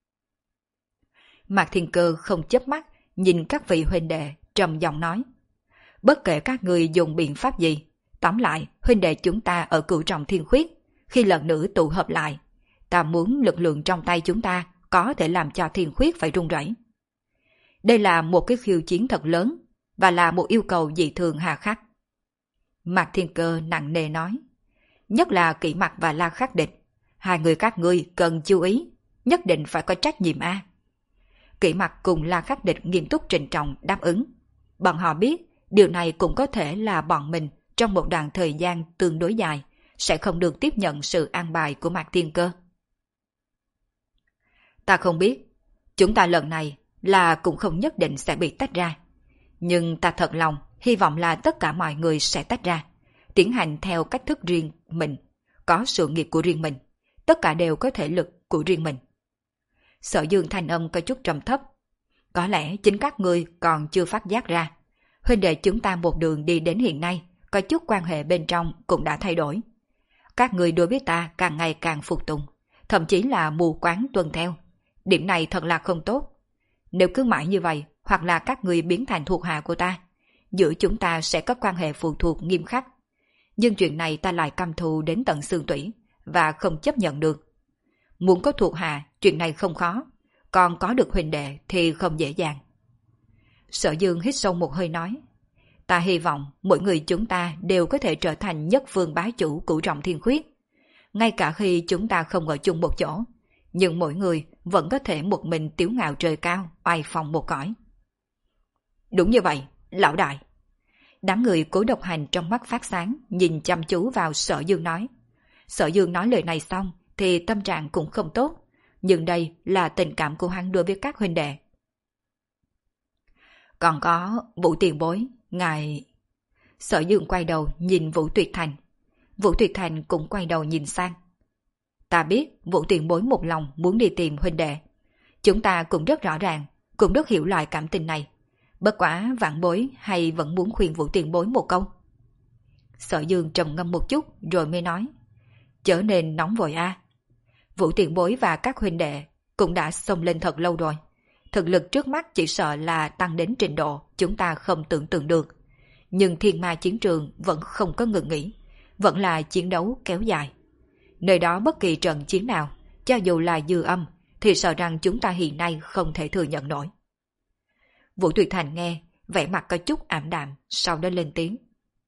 Mạc Thiên Cơ không chớp mắt nhìn các vị huynh đệ trầm giọng nói. Bất kể các người dùng biện pháp gì, tóm lại huynh đệ chúng ta ở Cửu Trọng Thiên Khuyết, khi lần nữa tụ hợp lại, ta muốn lực lượng trong tay chúng ta có thể làm cho Thiên Khuyết phải run rẩy. Đây là một cái khiêu chiến thật lớn, và là một yêu cầu dị thường hà khắc. Mạc Thiên Cơ nặng nề nói. Nhất là Kỷ Mặc và La Khắc Địch, hai người các ngươi cần chú ý, nhất định phải có trách nhiệm a. Kỷ Mặc cùng La Khắc Địch nghiêm túc trịnh trọng đáp ứng. Bọn họ biết điều này cũng có thể là bọn mình trong một đoạn thời gian tương đối dài sẽ không được tiếp nhận sự an bài của Mạc Thiên Cơ. Ta không biết, chúng ta lần này là cũng không nhất định sẽ bị tách ra. Nhưng ta thật lòng hy vọng là tất cả mọi người sẽ tách ra, tiến hành theo cách thức riêng mình, có sự nghiệp của riêng mình, tất cả đều có thể lực của riêng mình. Sở Dương thanh âm có chút trầm thấp. Có lẽ chính các ngươi còn chưa phát giác ra, huynh đệ chúng ta một đường đi đến hiện nay, có chút quan hệ bên trong cũng đã thay đổi. Các ngươi đối với ta càng ngày càng phục tùng, thậm chí là mù quáng tuân theo. Điểm này thật là không tốt. Nếu cứ mãi như vậy, hoặc là các người biến thành thuộc hạ của ta, giữa chúng ta sẽ có quan hệ phụ thuộc nghiêm khắc. Nhưng chuyện này ta lại căm thù đến tận xương tủy, và không chấp nhận được. Muốn có thuộc hạ, chuyện này không khó, còn có được huynh đệ thì không dễ dàng. Sở Dương hít sâu một hơi nói, ta hy vọng mỗi người chúng ta đều có thể trở thành nhất phương bá chủ Cửu Trọng Thiên Khuyết. Ngay cả khi chúng ta không ở chung một chỗ, nhưng mỗi người vẫn có thể một mình tiếu ngạo trời cao, oai phong một cõi. Đúng như vậy, lão đại. Đám người Cố Độc Hành trong mắt phát sáng, nhìn chăm chú vào Sở Dương nói. Sở Dương nói lời này xong thì tâm trạng cũng không tốt, nhưng đây là tình cảm của hắn đối với các huynh đệ. Còn có Vũ Tiền Bối, ngài... Sở Dương quay đầu nhìn Vũ Tuyệt Thành. Vũ Tuyệt Thành cũng quay đầu nhìn sang. Ta biết Vũ Tiền Bối một lòng muốn đi tìm huynh đệ. Chúng ta cũng rất rõ ràng, cũng rất hiểu loại cảm tình này. Bất quá Vạn Bối hay vẫn muốn khuyên Vũ Tiền Bối một câu. Sở Dương trầm ngâm một chút rồi mới nói. Chớ nên nóng vội a. Vũ Tiền Bối và các huynh đệ cũng đã xông lên thật lâu rồi. Thực lực trước mắt chỉ sợ là tăng đến trình độ chúng ta không tưởng tượng được. Nhưng thiên ma chiến trường vẫn không có ngừng nghỉ, vẫn là chiến đấu kéo dài. Nơi đó bất kỳ trận chiến nào, cho dù là dư âm, thì sợ rằng chúng ta hiện nay không thể thừa nhận nổi. Vũ Tuyệt Thành nghe, vẻ mặt có chút ảm đạm, sau đó lên tiếng.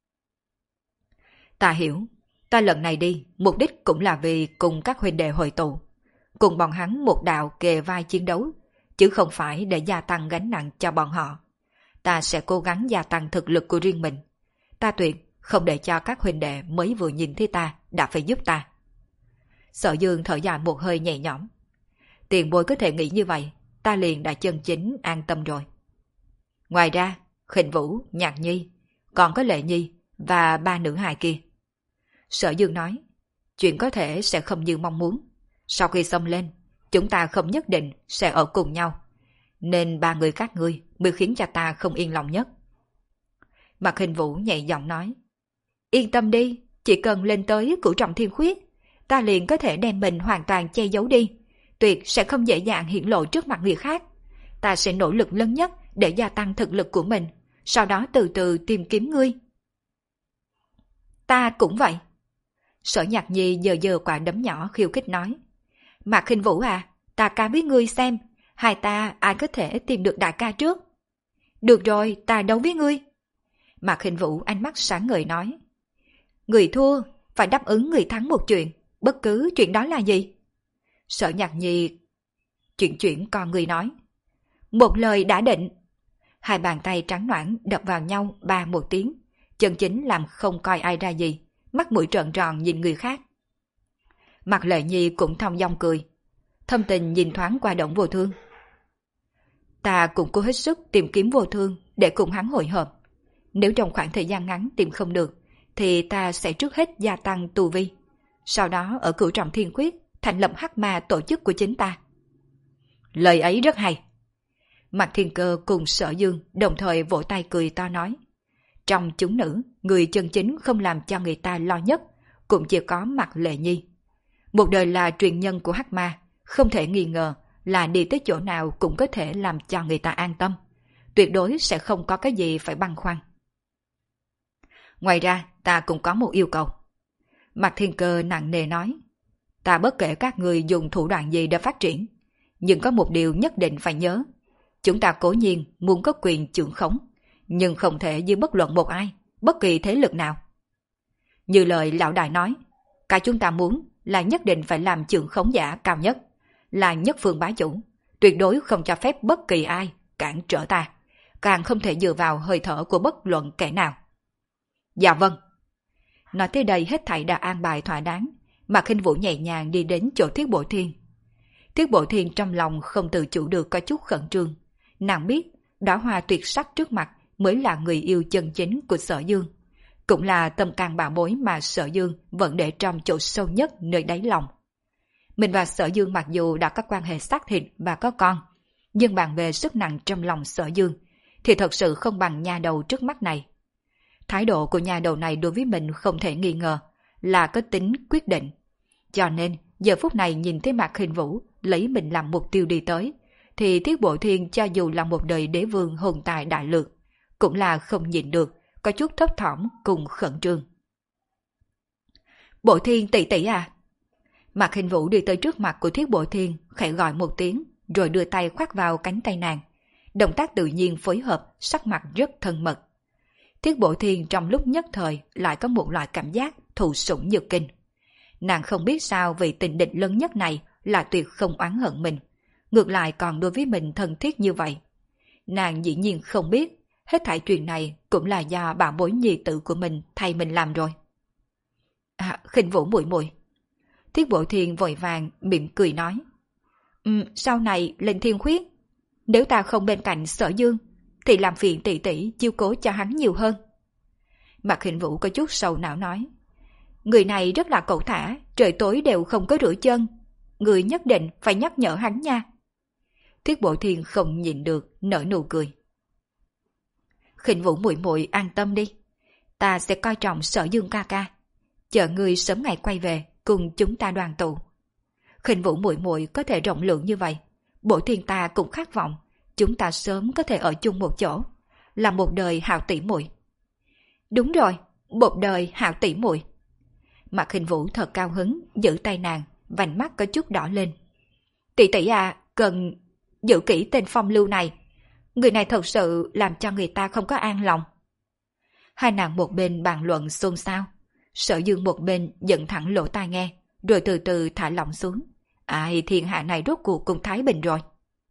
Ta hiểu, ta lần này đi, mục đích cũng là vì cùng các huynh đệ hội tụ, cùng bọn hắn một đạo kề vai chiến đấu, chứ không phải để gia tăng gánh nặng cho bọn họ. Ta sẽ cố gắng gia tăng thực lực của riêng mình. Ta tuyệt không để cho các huynh đệ mới vừa nhìn thấy ta đã phải giúp ta. Sở Dương thở dài một hơi nhẹ nhõm. Tiền Bối có thể nghĩ như vậy, ta liền đã chân chính an tâm rồi. Ngoài ra, Khinh Vũ, Nhạc Nhi, còn có Lệ Nhi và ba nữ hài kia. Sở Dương nói, chuyện có thể sẽ không như mong muốn. Sau khi xông lên, chúng ta không nhất định sẽ ở cùng nhau. Nên ba người các ngươi mới khiến cho ta không yên lòng nhất. Mạc Khinh Vũ nhẹ giọng nói, yên tâm đi, chỉ cần lên tới Cửu Trọng Thiên Khuyết, ta liền có thể đem mình hoàn toàn che giấu đi, tuyệt sẽ không dễ dàng hiển lộ trước mặt người khác. Ta sẽ nỗ lực lớn nhất để gia tăng thực lực của mình, sau đó từ từ tìm kiếm ngươi. Ta cũng vậy. Sở Nhạc Nhi giơ giơ quả đấm nhỏ khiêu khích nói, Mạc Khinh Vũ à, ta ca với ngươi xem, hai ta ai có thể tìm được đại ca trước. Được rồi, ta đấu với ngươi. Mạc Khinh Vũ ánh mắt sáng ngời nói, người thua phải đáp ứng người thắng một chuyện, bất cứ chuyện đó là gì? Sở Nhạc Nhi chuyển chuyển con người nói, một lời đã định. Hai bàn tay trắng nõn đập vào nhau ba một tiếng, chân chính làm không coi ai ra gì, mắt mũi trợn tròn nhìn người khác. Mặt Lệ Nhi cũng thong dong cười, thâm tình nhìn thoáng qua Động Vô Thương. Ta cũng cố hết sức tìm kiếm Vô Thương để cùng hắn hội hợp. Nếu trong khoảng thời gian ngắn tìm không được, thì ta sẽ trước hết gia tăng tu vi. Sau đó ở Cửu Trọng Thiên Khuyết thành lập hắc ma tổ chức của chính ta. Lời ấy rất hay. Mạc Thiên Cơ cùng Sở Dương đồng thời vỗ tay cười to nói. Trong chúng nữ, người chân chính không làm cho người ta lo nhất, cũng chỉ có Mạc Lệ Nhi. Một đời là truyền nhân của hắc ma, không thể nghi ngờ là đi tới chỗ nào cũng có thể làm cho người ta an tâm. Tuyệt đối sẽ không có cái gì phải băn khoăn. Ngoài ra, ta cũng có một yêu cầu. Mạc Thiên Cơ nặng nề nói. Ta bất kể các người dùng thủ đoạn gì để phát triển, nhưng có một điều nhất định phải nhớ. Chúng ta cố nhiên muốn có quyền trưởng khống, nhưng không thể dưới bất luận một ai, bất kỳ thế lực nào. Như lời lão đại nói, cái chúng ta muốn là nhất định phải làm trưởng khống giả cao nhất, là nhất phương bá chủ, tuyệt đối không cho phép bất kỳ ai cản trở ta, càng không thể dựa vào hơi thở của bất luận kẻ nào. Dạ vâng. Nói tới đây hết thảy đã an bài thỏa đáng, mà Khinh Vũ nhẹ nhàng đi đến chỗ Thiết Bội Thiên. Thiết Bội Thiên trong lòng không tự chủ được có chút khẩn trương. Nàng biết đóa hoa tuyệt sắc trước mặt mới là người yêu chân chính của Sở Dương, cũng là tâm can bảo bối mà Sở Dương vẫn để trong chỗ sâu nhất nơi đáy lòng. Mình và Sở Dương mặc dù đã có quan hệ xác thịt và có con, nhưng bàn về sức nặng trong lòng Sở Dương thì thật sự không bằng nha đầu trước mắt này. Thái độ của nha đầu này đối với mình không thể nghi ngờ là có tính quyết định. Cho nên giờ phút này nhìn thấy Mạc Khinh Vũ lấy mình làm mục tiêu đi tới, thì Thiết Bội Thiên cho dù là một đời đế vương hồn tài đại lược, cũng là không nhịn được, có chút thấp thỏm cùng khẩn trương. Bội Thiên tỷ tỷ à? Mạc Khinh Vũ đi tới trước mặt của Thiết Bội Thiên, khẽ gọi một tiếng, rồi đưa tay khoác vào cánh tay nàng. Động tác tự nhiên phối hợp, sắc mặt rất thân mật. Thiết Bội Thiên trong lúc nhất thời lại có một loại cảm giác thụ sủng nhược kinh. Nàng không biết sao vì tình địch lớn nhất này là tuyệt không oán hận mình, ngược lại còn đối với mình thân thiết như vậy. Nàng dĩ nhiên không biết, hết thảy chuyện này cũng là do bảo bối nhi tử của mình thay mình làm rồi. À, Khinh Vũ muội muội. Thiết Bội Thiên vội vàng mỉm cười nói. Um, sau này lên Thiên Khuyết, nếu ta không bên cạnh Sở Dương, thì làm phiền tỷ tỷ chiếu cố cho hắn nhiều hơn. Mạc Khinh Vũ có chút sầu não nói. Người này rất là cẩu thả, trời tối đều không có rửa chân. Người nhất định phải nhắc nhở hắn nha. Thiết Bội Thiên không nhịn được, nở nụ cười. Khinh Vũ muội muội an tâm đi, ta sẽ coi trọng Sở Dương ca ca, chờ người sớm ngày quay về cùng chúng ta đoàn tụ. Khinh Vũ muội muội có thể rộng lượng như vậy, Bội Thiên ta cũng khát vọng chúng ta sớm có thể ở chung một chỗ, là một đời hảo tỷ muội. Đúng rồi, một đời hảo tỷ muội. Mạc Khinh Vũ thật cao hứng, giữ tay nàng, vành mắt có chút đỏ lên. Tỷ tỷ à, cần giữ kỹ tên Phong Lưu này. Người này thật sự làm cho người ta không có an lòng. Hai nàng một bên bàn luận xôn xao, Sở Dương một bên dựng thẳng lỗ tai nghe, rồi từ từ thả lỏng xuống. Ai, thiên hạ này rốt cuộc cùng thái bình rồi.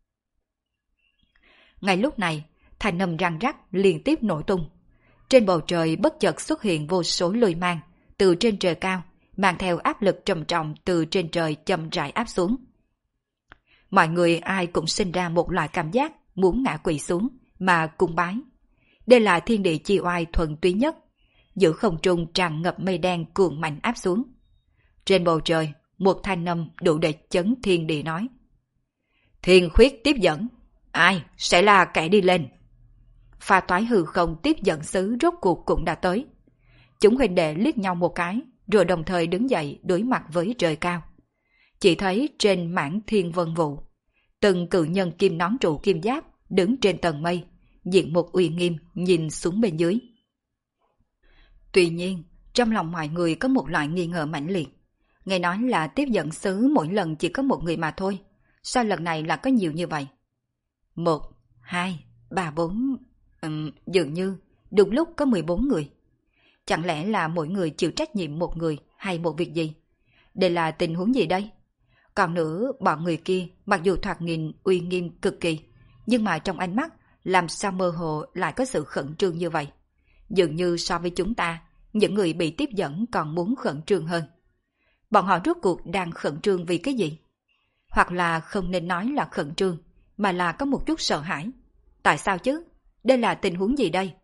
Ngay lúc này, thanh âm răng rắc liên tiếp nổ tung. Trên bầu trời bất chợt xuất hiện vô số lôi mang từ trên trời cao, mang theo áp lực trầm trọng từ trên trời chậm rãi áp xuống. Mọi người ai cũng sinh ra một loại cảm giác muốn ngã quỵ xuống mà cung bái. Đây là thiên địa chi oai thuần túy nhất, giữa không trung tràn ngập mây đen cuồng mạnh áp xuống. Trên bầu trời, một thanh âm đủ để chấn thiên địa nói. Thiên Khuyết tiếp dẫn, ai sẽ là kẻ đi lên? Pha toái hư không tiếp dẫn sứ rốt cuộc cũng đã tới. Chúng huynh đệ liếc nhau một cái, rồi đồng thời đứng dậy đối mặt với trời cao. Chỉ thấy trên mảng thiên vân vụ, từng cự nhân kim nón trụ kim giáp đứng trên tầng mây, diện một uy nghiêm nhìn xuống bên dưới. Tuy nhiên, trong lòng mọi người có một loại nghi ngờ mãnh liệt. Nghe nói là tiếp dẫn sứ mỗi lần chỉ có một người mà thôi, sao lần này là có nhiều như vậy? Một, hai, ba, bốn... Ừm, dường như đúng lúc có mười bốn người. Chẳng lẽ là mỗi người chịu trách nhiệm một người hay một việc gì? Đây là tình huống gì đây? Còn nữa, bọn người kia mặc dù thoạt nhìn uy nghiêm cực kỳ, nhưng mà trong ánh mắt làm sao mơ hồ lại có sự khẩn trương như vậy? Dường như so với chúng ta, những người bị tiếp dẫn còn muốn khẩn trương hơn. Bọn họ rốt cuộc đang khẩn trương vì cái gì? Hoặc là không nên nói là khẩn trương, mà là có một chút sợ hãi. Tại sao chứ? Đây là tình huống gì đây?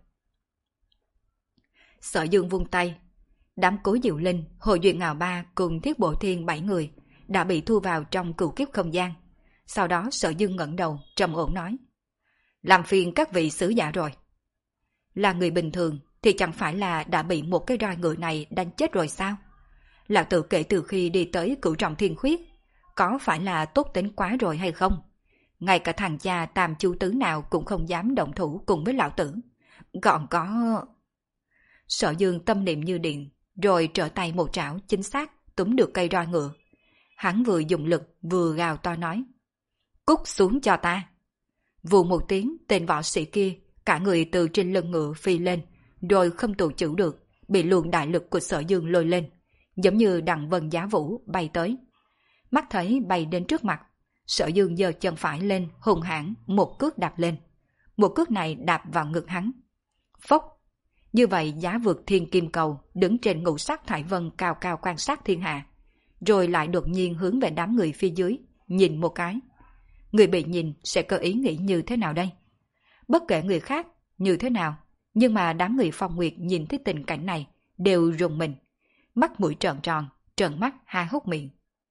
Sở Dương vung tay. Đám Cố Diệu Linh, Hồ Duyện Ngạo Ba cùng Thiết Bộ Thiên bảy người đã bị thu vào trong cửu kiếp không gian. Sau đó Sở Dương ngẩng đầu, trầm ổn nói. Làm phiền các vị sứ giả rồi. Là người bình thường thì chẳng phải là đã bị một cái roi ngựa này đánh chết rồi sao? Lão tử kể từ khi đi tới cửu trọng thiên khuyết, có phải là tốt tính quá rồi hay không? Ngay cả thằng cha tam chu tứ nào cũng không dám động thủ cùng với lão tử. Còn có... Sở Dương tâm niệm như điện, rồi trở tay một trảo chính xác túm được cây roi ngựa. Hắn vừa dùng lực vừa gào to nói. Cút xuống cho ta. Vù một tiếng, tên võ sĩ kia, cả người từ trên lưng ngựa phi lên, rồi không tự chủ được, bị luồng đại lực của Sở Dương lôi lên, giống như đằng vân giá vũ bay tới. Mắt thấy bay đến trước mặt, Sở Dương giơ chân phải lên hùng hãn một cước đạp lên. Một cước này đạp vào ngực hắn. Phốc! Như vậy giá vượt thiên kim cầu đứng trên ngũ sắc thải vân cao cao quan sát thiên hạ, rồi lại đột nhiên hướng về đám người phía dưới, nhìn một cái. Người bị nhìn sẽ có ý nghĩ như thế nào đây? Bất kể người khác như thế nào, nhưng mà đám người Phong Nguyệt nhìn thấy tình cảnh này đều rùng mình, mắt mũi trợn tròn, trợn mắt há hốc miệng.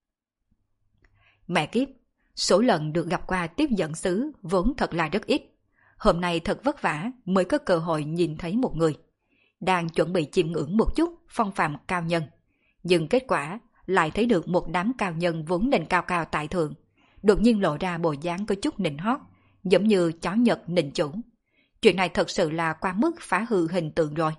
Mẹ kiếp, số lần được gặp qua tiếp dẫn sứ vốn thật là rất ít. Hôm nay thật vất vả mới có cơ hội nhìn thấy một người đang chuẩn bị chiêm ngưỡng một chút phong phạm cao nhân, nhưng kết quả lại thấy được một đám cao nhân vốn nên cao cao tại thượng, đột nhiên lộ ra bộ dáng có chút nịnh hót, giống như chó Nhật nịnh chủ. Chuyện này thật sự là quá mức phá hư hình tượng rồi.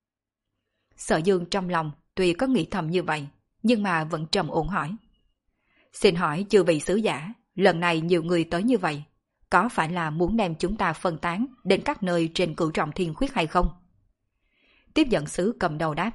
Sở Dương trong lòng tuy có nghĩ thầm như vậy, nhưng mà vẫn trầm ổn hỏi. Xin hỏi chư vị sứ giả, lần này nhiều người tới như vậy, có phải là muốn đem chúng ta phân tán đến các nơi trên cửu trọng thiên khuyết hay không? Tiếp dẫn sứ cầm đầu đáp.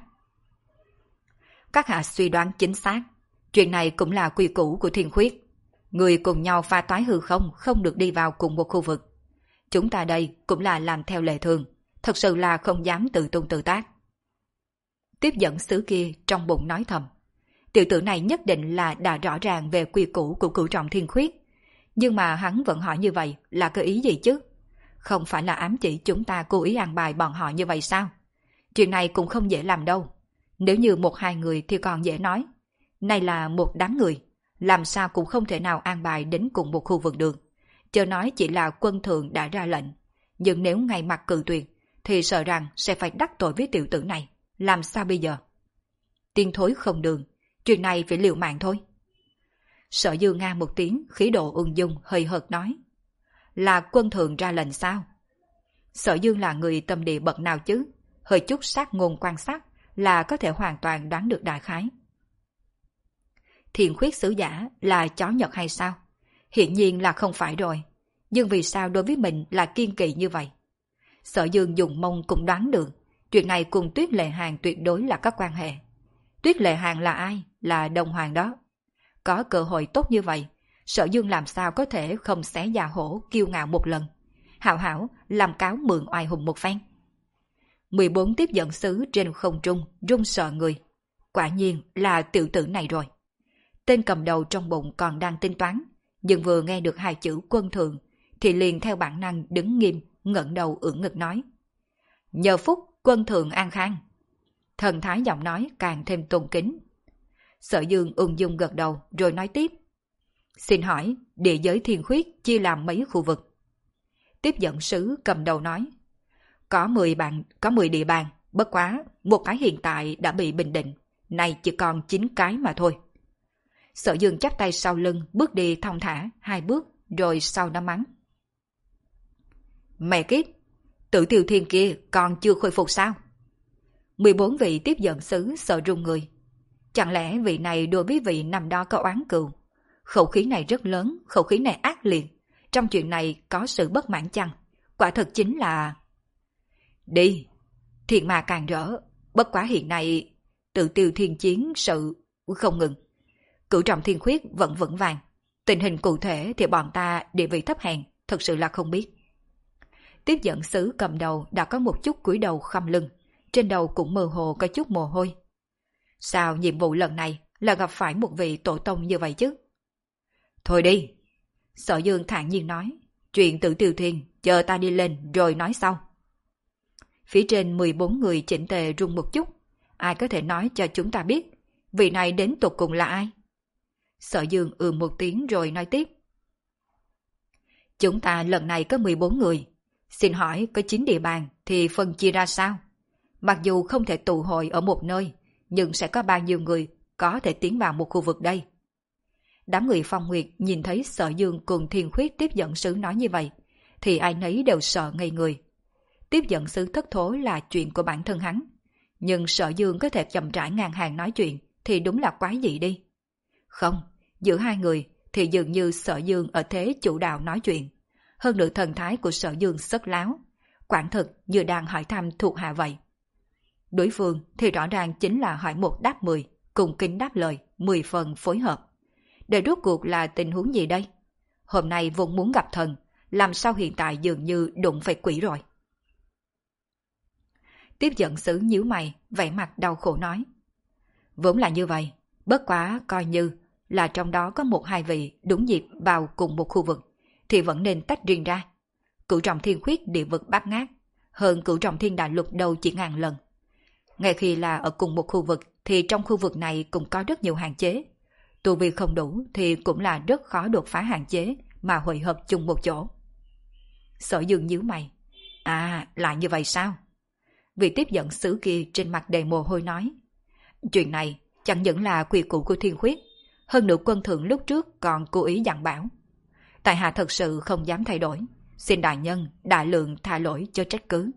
Các hạ suy đoán chính xác, chuyện này cũng là quy củ của thiên khuyết. Người cùng nhau pha toái hư không không được đi vào cùng một khu vực. Chúng ta đây cũng là làm theo lệ thường, thật sự là không dám tự tung tự tác. Tiếp dẫn sứ kia trong bụng nói thầm. Tiểu tử này nhất định là đã rõ ràng về quy củ của cửu trọng thiên khuyết. Nhưng mà hắn vẫn hỏi như vậy là có ý gì chứ? Không phải là ám chỉ chúng ta cố ý an bài bọn họ như vậy sao? Chuyện này cũng không dễ làm đâu. Nếu như một hai người thì còn dễ nói. Này là một đám người, làm sao cũng không thể nào an bài đến cùng một khu vực được. Chớ nói chỉ là quân thượng đã ra lệnh. Nhưng nếu ngay mặt cự tuyệt, thì sợ rằng sẽ phải đắc tội với tiểu tử này. Làm sao bây giờ? Tiên thối không đường, chuyện này phải liều mạng thôi. Sở Dương nga một tiếng, khí độ ung dung hơi hợt nói. Là quân thượng ra lệnh sao? Sở Dương là người tâm địa bậc nào chứ? Hơi chút sát ngôn quan sát là có thể hoàn toàn đoán được đại khái. Thiền khuyết sứ giả là chó Nhật hay sao? Hiện nhiên là không phải rồi. Nhưng vì sao đối với mình là kiên kỵ như vậy? Sở Dương dùng mông cũng đoán được. Chuyện này cùng Tuyết Lệ Hàng tuyệt đối là có quan hệ. Tuyết Lệ Hàng là ai? Là Đông Hoàng đó. Có cơ hội tốt như vậy, Sở Dương làm sao có thể không xé da hổ kiêu ngạo một lần. Hảo hảo làm cáo mượn oai hùng một phen. mười bốn tiếp dẫn sứ trên không trung run sợ người. Quả nhiên là tiểu tử này rồi. Tên cầm đầu trong bụng còn đang tính toán, nhưng vừa nghe được hai chữ quân thượng thì liền theo bản năng đứng nghiêm, ngẩng đầu ưỡn ngực nói. Nhờ phúc quân thượng an khang. Thần thái giọng nói càng thêm tôn kính. Sở Dương ung dung gật đầu rồi nói tiếp. Xin hỏi, địa giới thiên khuyết chia làm mấy khu vực? Tiếp dẫn sứ cầm đầu nói. Có mười bàn, có mười địa bàn, bất quá, một cái hiện tại đã bị bình định, nay chỉ còn chín cái mà thôi. Sở Dương chắp tay sau lưng, bước đi thong thả, hai bước, rồi sau đó mắng. Mẹ kiếp, Tử Tiêu Thiên kia còn chưa khôi phục sao? mười bốn vị tiếp dẫn sứ sợ run người. Chẳng lẽ vị này đối với vị nằm đó có oán cừu? Khẩu khí này rất lớn, khẩu khí này ác liệt. Trong chuyện này có sự bất mãn chăng? Quả thật chính là... Đi! Thiện mà càng rỡ. Bất quá hiện nay Tự Tiêu Thiên chiến sự không ngừng. Cửu trọng thiên khuyết vẫn vững vàng. Tình hình cụ thể thì bọn ta địa vị thấp hèn, thật sự là không biết. Tiếp dẫn sứ cầm đầu đã có một chút cúi đầu khom lưng, trên đầu cũng mơ hồ có chút mồ hôi. Sao nhiệm vụ lần này là gặp phải một vị tổ tông như vậy chứ? Thôi đi! Sở Dương thản nhiên nói, chuyện Tử Tiêu Thiên chờ ta đi lên rồi nói sau. Phía trên mười bốn người chỉnh tề rung một chút, ai có thể nói cho chúng ta biết vị này đến tột cùng là ai? Sở Dương ừ một tiếng rồi nói tiếp. Chúng ta lần này có mười bốn người. Xin hỏi có chín địa bàn thì phân chia ra sao? Mặc dù không thể tụ hội ở một nơi, nhưng sẽ có bao nhiêu người có thể tiến vào một khu vực đây? Đám người Phong Nguyệt nhìn thấy Sở Dương cùng Thiên Khuyết tiếp dẫn sứ nói như vậy, thì ai nấy đều sợ ngây người. Tiếp dẫn sứ thất thố là chuyện của bản thân hắn, nhưng Sở Dương có thể chậm rãi ngang hàng nói chuyện thì đúng là quái dị đi. Không, giữa hai người thì dường như Sở Dương ở thế chủ đạo nói chuyện, hơn nữa thần thái của Sở Dương rất láo, quả thực như đang hỏi thăm thuộc hạ vậy. Đối phương thì rõ ràng chính là hỏi một đáp mười, cùng kính đáp lời, mười phần phối hợp. Để rốt cuộc là tình huống gì đây? Hôm nay vốn muốn gặp thần, làm sao hiện tại dường như đụng phải quỷ rồi? Tiếp dẫn sứ nhíu mày, vẻ mặt đau khổ nói. Vốn là như vậy, bất quá coi như là trong đó có một hai vị đúng dịp vào cùng một khu vực, thì vẫn nên tách riêng ra. Cửu trọng thiên khuyết địa vực bát ngát, hơn cửu trọng thiên đại lục đâu chỉ ngàn lần. Ngay khi là ở cùng một khu vực thì trong khu vực này cũng có rất nhiều hạn chế. Tu vi không đủ thì cũng là rất khó đột phá hạn chế mà hội hợp chung một chỗ. Sở Dương nhíu mày. À, lại như vậy sao? Vị tiếp dẫn sứ kia trên mặt đầy mồ hôi nói. Chuyện này chẳng những là quy củ của Thiên Khuyết, hơn nữa quân thượng lúc trước còn cố ý dặn bảo. Tại hạ thật sự không dám thay đổi, xin đại nhân đại lượng tha lỗi cho trách cứ.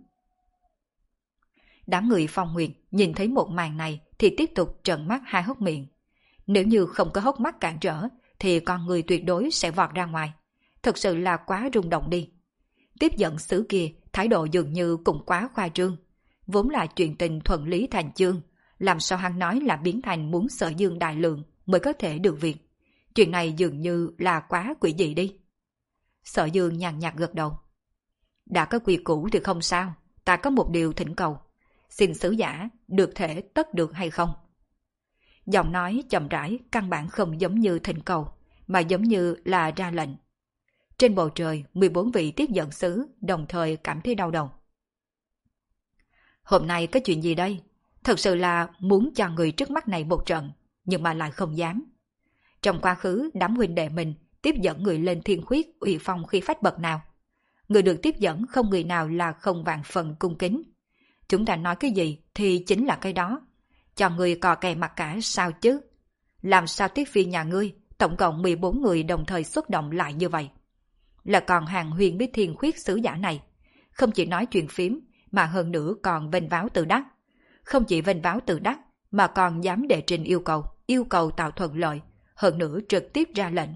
Đám người Phong Nguyệt nhìn thấy một màn này thì tiếp tục trợn mắt hai hốc miệng. Nếu như không có hốc mắt cản trở thì con người tuyệt đối sẽ vọt ra ngoài. Thật sự là quá rung động đi. Tiếp dẫn sứ kia thái độ dường như cũng quá khoa trương. Vốn là chuyện tình thuận lý thành chương, làm sao hắn nói là biến thành muốn Sở Dương đại lượng mới có thể được việc. Chuyện này dường như là quá quỷ dị đi. Sở Dương nhàn nhạt gật đầu. Đã có quy củ thì không sao, ta có một điều thỉnh cầu. Xin sứ giả được thể tất được hay không? Giọng nói chậm rãi căn bản không giống như thỉnh cầu, mà giống như là ra lệnh. Trên bầu trời, mười bốn vị tiếp dẫn sứ đồng thời cảm thấy đau đầu. Hôm nay có chuyện gì đây? Thật sự là muốn cho người trước mắt này một trận, nhưng mà lại không dám. Trong quá khứ, đám huynh đệ mình tiếp dẫn người lên Thiên Khuyết uy phong khi phách bậc nào. Người được tiếp dẫn không người nào là không vạn phần cung kính. Chúng ta nói cái gì thì chính là cái đó. Cho người cò kè mặt cả sao chứ? Làm sao Tiết Phi nhà ngươi tổng cộng mười bốn người đồng thời xuất động lại như vậy? Là còn hàng huyền với Thiên Khuyết sứ giả này. Không chỉ nói chuyện phím mà hơn nữa còn vênh váo tự đắc. Không chỉ vênh váo tự đắc mà còn dám đệ trình yêu cầu, yêu cầu tạo thuận lợi, hơn nữa trực tiếp ra lệnh.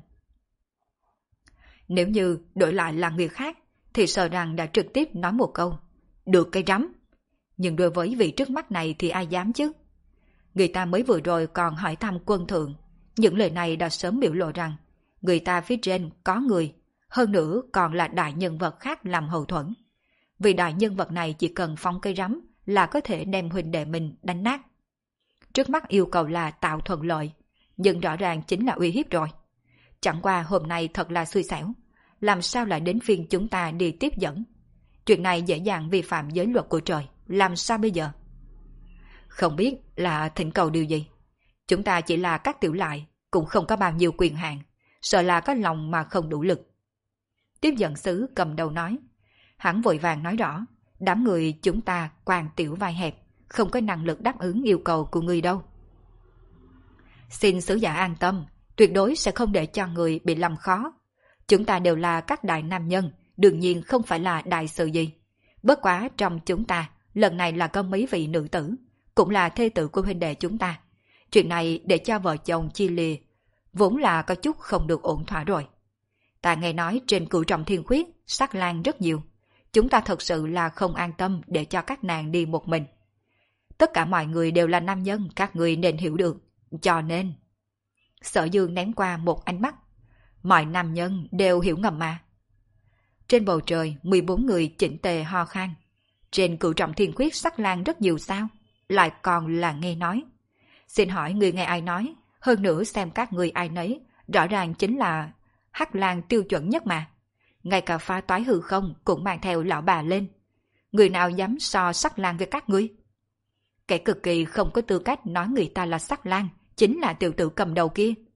Nếu như đổi lại là người khác thì sợ rằng đã trực tiếp nói một câu, được cái rắm. Nhưng đối với vị trước mắt này thì ai dám chứ? Người ta mới vừa rồi còn hỏi thăm quân thượng, những lời này đã sớm biểu lộ rằng người ta phía trên có người, hơn nữa còn là đại nhân vật khác làm hậu thuẫn. Vì đại nhân vật này chỉ cần phóng cây rắm là có thể đem huynh đệ mình đánh nát. Trước mắt yêu cầu là tạo thuận lợi, nhưng rõ ràng chính là uy hiếp rồi. Chẳng qua hôm nay thật là xui xẻo, làm sao lại đến phiên chúng ta đi tiếp dẫn? Chuyện này dễ dàng vi phạm giới luật của trời, làm sao bây giờ? Không biết là thỉnh cầu điều gì. Chúng ta chỉ là các tiểu lại, cũng không có bao nhiêu quyền hạn, sợ là có lòng mà không đủ lực. Tiếp dẫn sứ cầm đầu nói. Hắn vội vàng nói rõ, đám người chúng ta quan tiểu vai hẹp, không có năng lực đáp ứng yêu cầu của người đâu. Xin sứ giả an tâm, tuyệt đối sẽ không để cho người bị làm khó. Chúng ta đều là các đại nam nhân, đương nhiên không phải là đại sự gì. Bất quá trong chúng ta, lần này là có mấy vị nữ tử, cũng là thê tử của huynh đệ chúng ta. Chuyện này để cho vợ chồng chia lìa, vốn là có chút không được ổn thỏa rồi. Ta nghe nói trên cửu trọng thiên khuyết, sắc lang rất nhiều. Chúng ta thật sự là không an tâm để cho các nàng đi một mình. Tất cả mọi người đều là nam nhân, các người nên hiểu được. Cho nên... Sở Dương ném qua một ánh mắt. Mọi nam nhân đều hiểu ngầm mà. Trên bầu trời, mười bốn người chỉnh tề ho khan. Trên cửu trọng thiên khuyết sắc lang rất nhiều sao? Lại còn là nghe nói. Xin hỏi người nghe ai nói? Hơn nữa xem các người ai nấy, rõ ràng chính là hắc lang tiêu chuẩn nhất mà. Ngay cả phá toái hư không cũng mang theo lão bà lên. Người nào dám so sắc lang với các ngươi? Kẻ cực kỳ không có tư cách nói người ta là sắc lang chính là tiểu tử cầm đầu kia.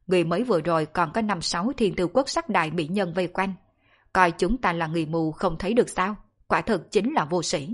Người mới vừa rồi còn có năm sáu thiên tư quốc sắc đại mỹ nhân vây quanh. Coi chúng ta là người mù không thấy được sao? Quả thực chính là vô sĩ.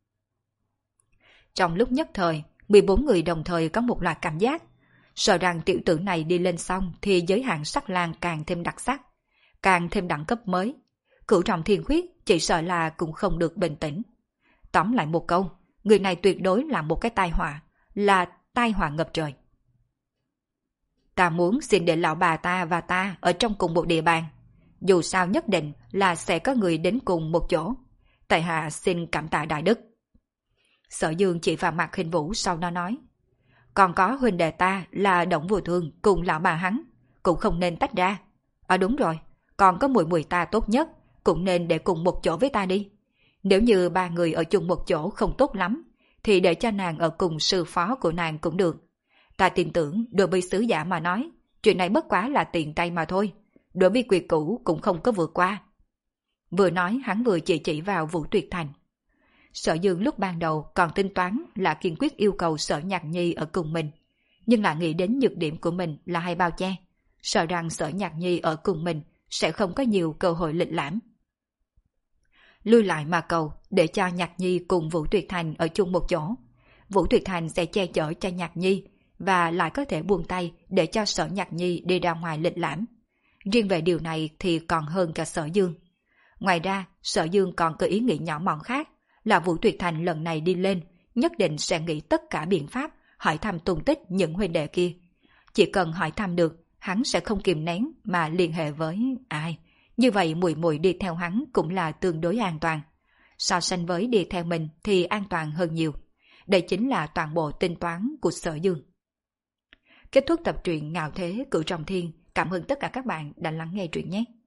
Trong lúc nhất thời, mười bốn người đồng thời có một loạt cảm giác. Sợ rằng tiểu tử này đi lên xong thì giới hạn sắc lang càng thêm đặc sắc, càng thêm đẳng cấp mới. Cửu trọng thiên khuyết chỉ sợ là cũng không được bình tĩnh. Tóm lại một câu, người này tuyệt đối là một cái tai họa, là tai họa ngập trời. Ta muốn xin để lão bà ta và ta ở trong cùng một địa bàn. Dù sao nhất định là sẽ có người đến cùng một chỗ. Tại hạ xin cảm tạ đại đức. Sở Dương chỉ vào mặt Hình Vũ sau đó nói. Còn có huynh đệ ta là Đổng Vô Thương cùng lão bà hắn, cũng không nên tách ra. À đúng rồi, còn có mùi mùi ta tốt nhất, cũng nên để cùng một chỗ với ta đi. Nếu như ba người ở chung một chỗ không tốt lắm, thì để cho nàng ở cùng sư phó của nàng cũng được. Ta tin tưởng đối với sứ giả mà nói, chuyện này bất quá là tiền tay mà thôi. Đối với quy củ cũng không có vượt qua. Vừa nói hắn vừa chỉ chỉ vào Vũ Tuyệt Thành. Sở Dương lúc ban đầu còn tính toán là kiên quyết yêu cầu Sở Nhạc Nhi ở cùng mình, nhưng lại nghĩ đến nhược điểm của mình là hai bao che, sợ rằng Sở Nhạc Nhi ở cùng mình sẽ không có nhiều cơ hội lịch lãm. Lui lại mà cầu để cho Nhạc Nhi cùng Vũ Tuyệt Thành ở chung một chỗ. Vũ Tuyệt Thành sẽ che chở cho Nhạc Nhi và lại có thể buông tay để cho Sở Nhạc Nhi đi ra ngoài lịch lãm. Riêng về điều này thì còn hơn cả Sở Dương. Ngoài ra, Sở Dương còn có ý nghĩ nhỏ mọn khác là Vũ Tuyệt Thành lần này đi lên nhất định sẽ nghĩ tất cả biện pháp hỏi thăm tung tích những huynh đệ kia. Chỉ cần hỏi thăm được, hắn sẽ không kìm nén mà liên hệ với ai. Như vậy mùi mùi đi theo hắn cũng là tương đối an toàn. So sánh với đi theo mình thì an toàn hơn nhiều. Đây chính là toàn bộ tính toán của Sở Dương. Kết thúc tập truyện Ngạo Thế Cửu Trọng Thiên. Cảm ơn tất cả các bạn đã lắng nghe truyện nhé.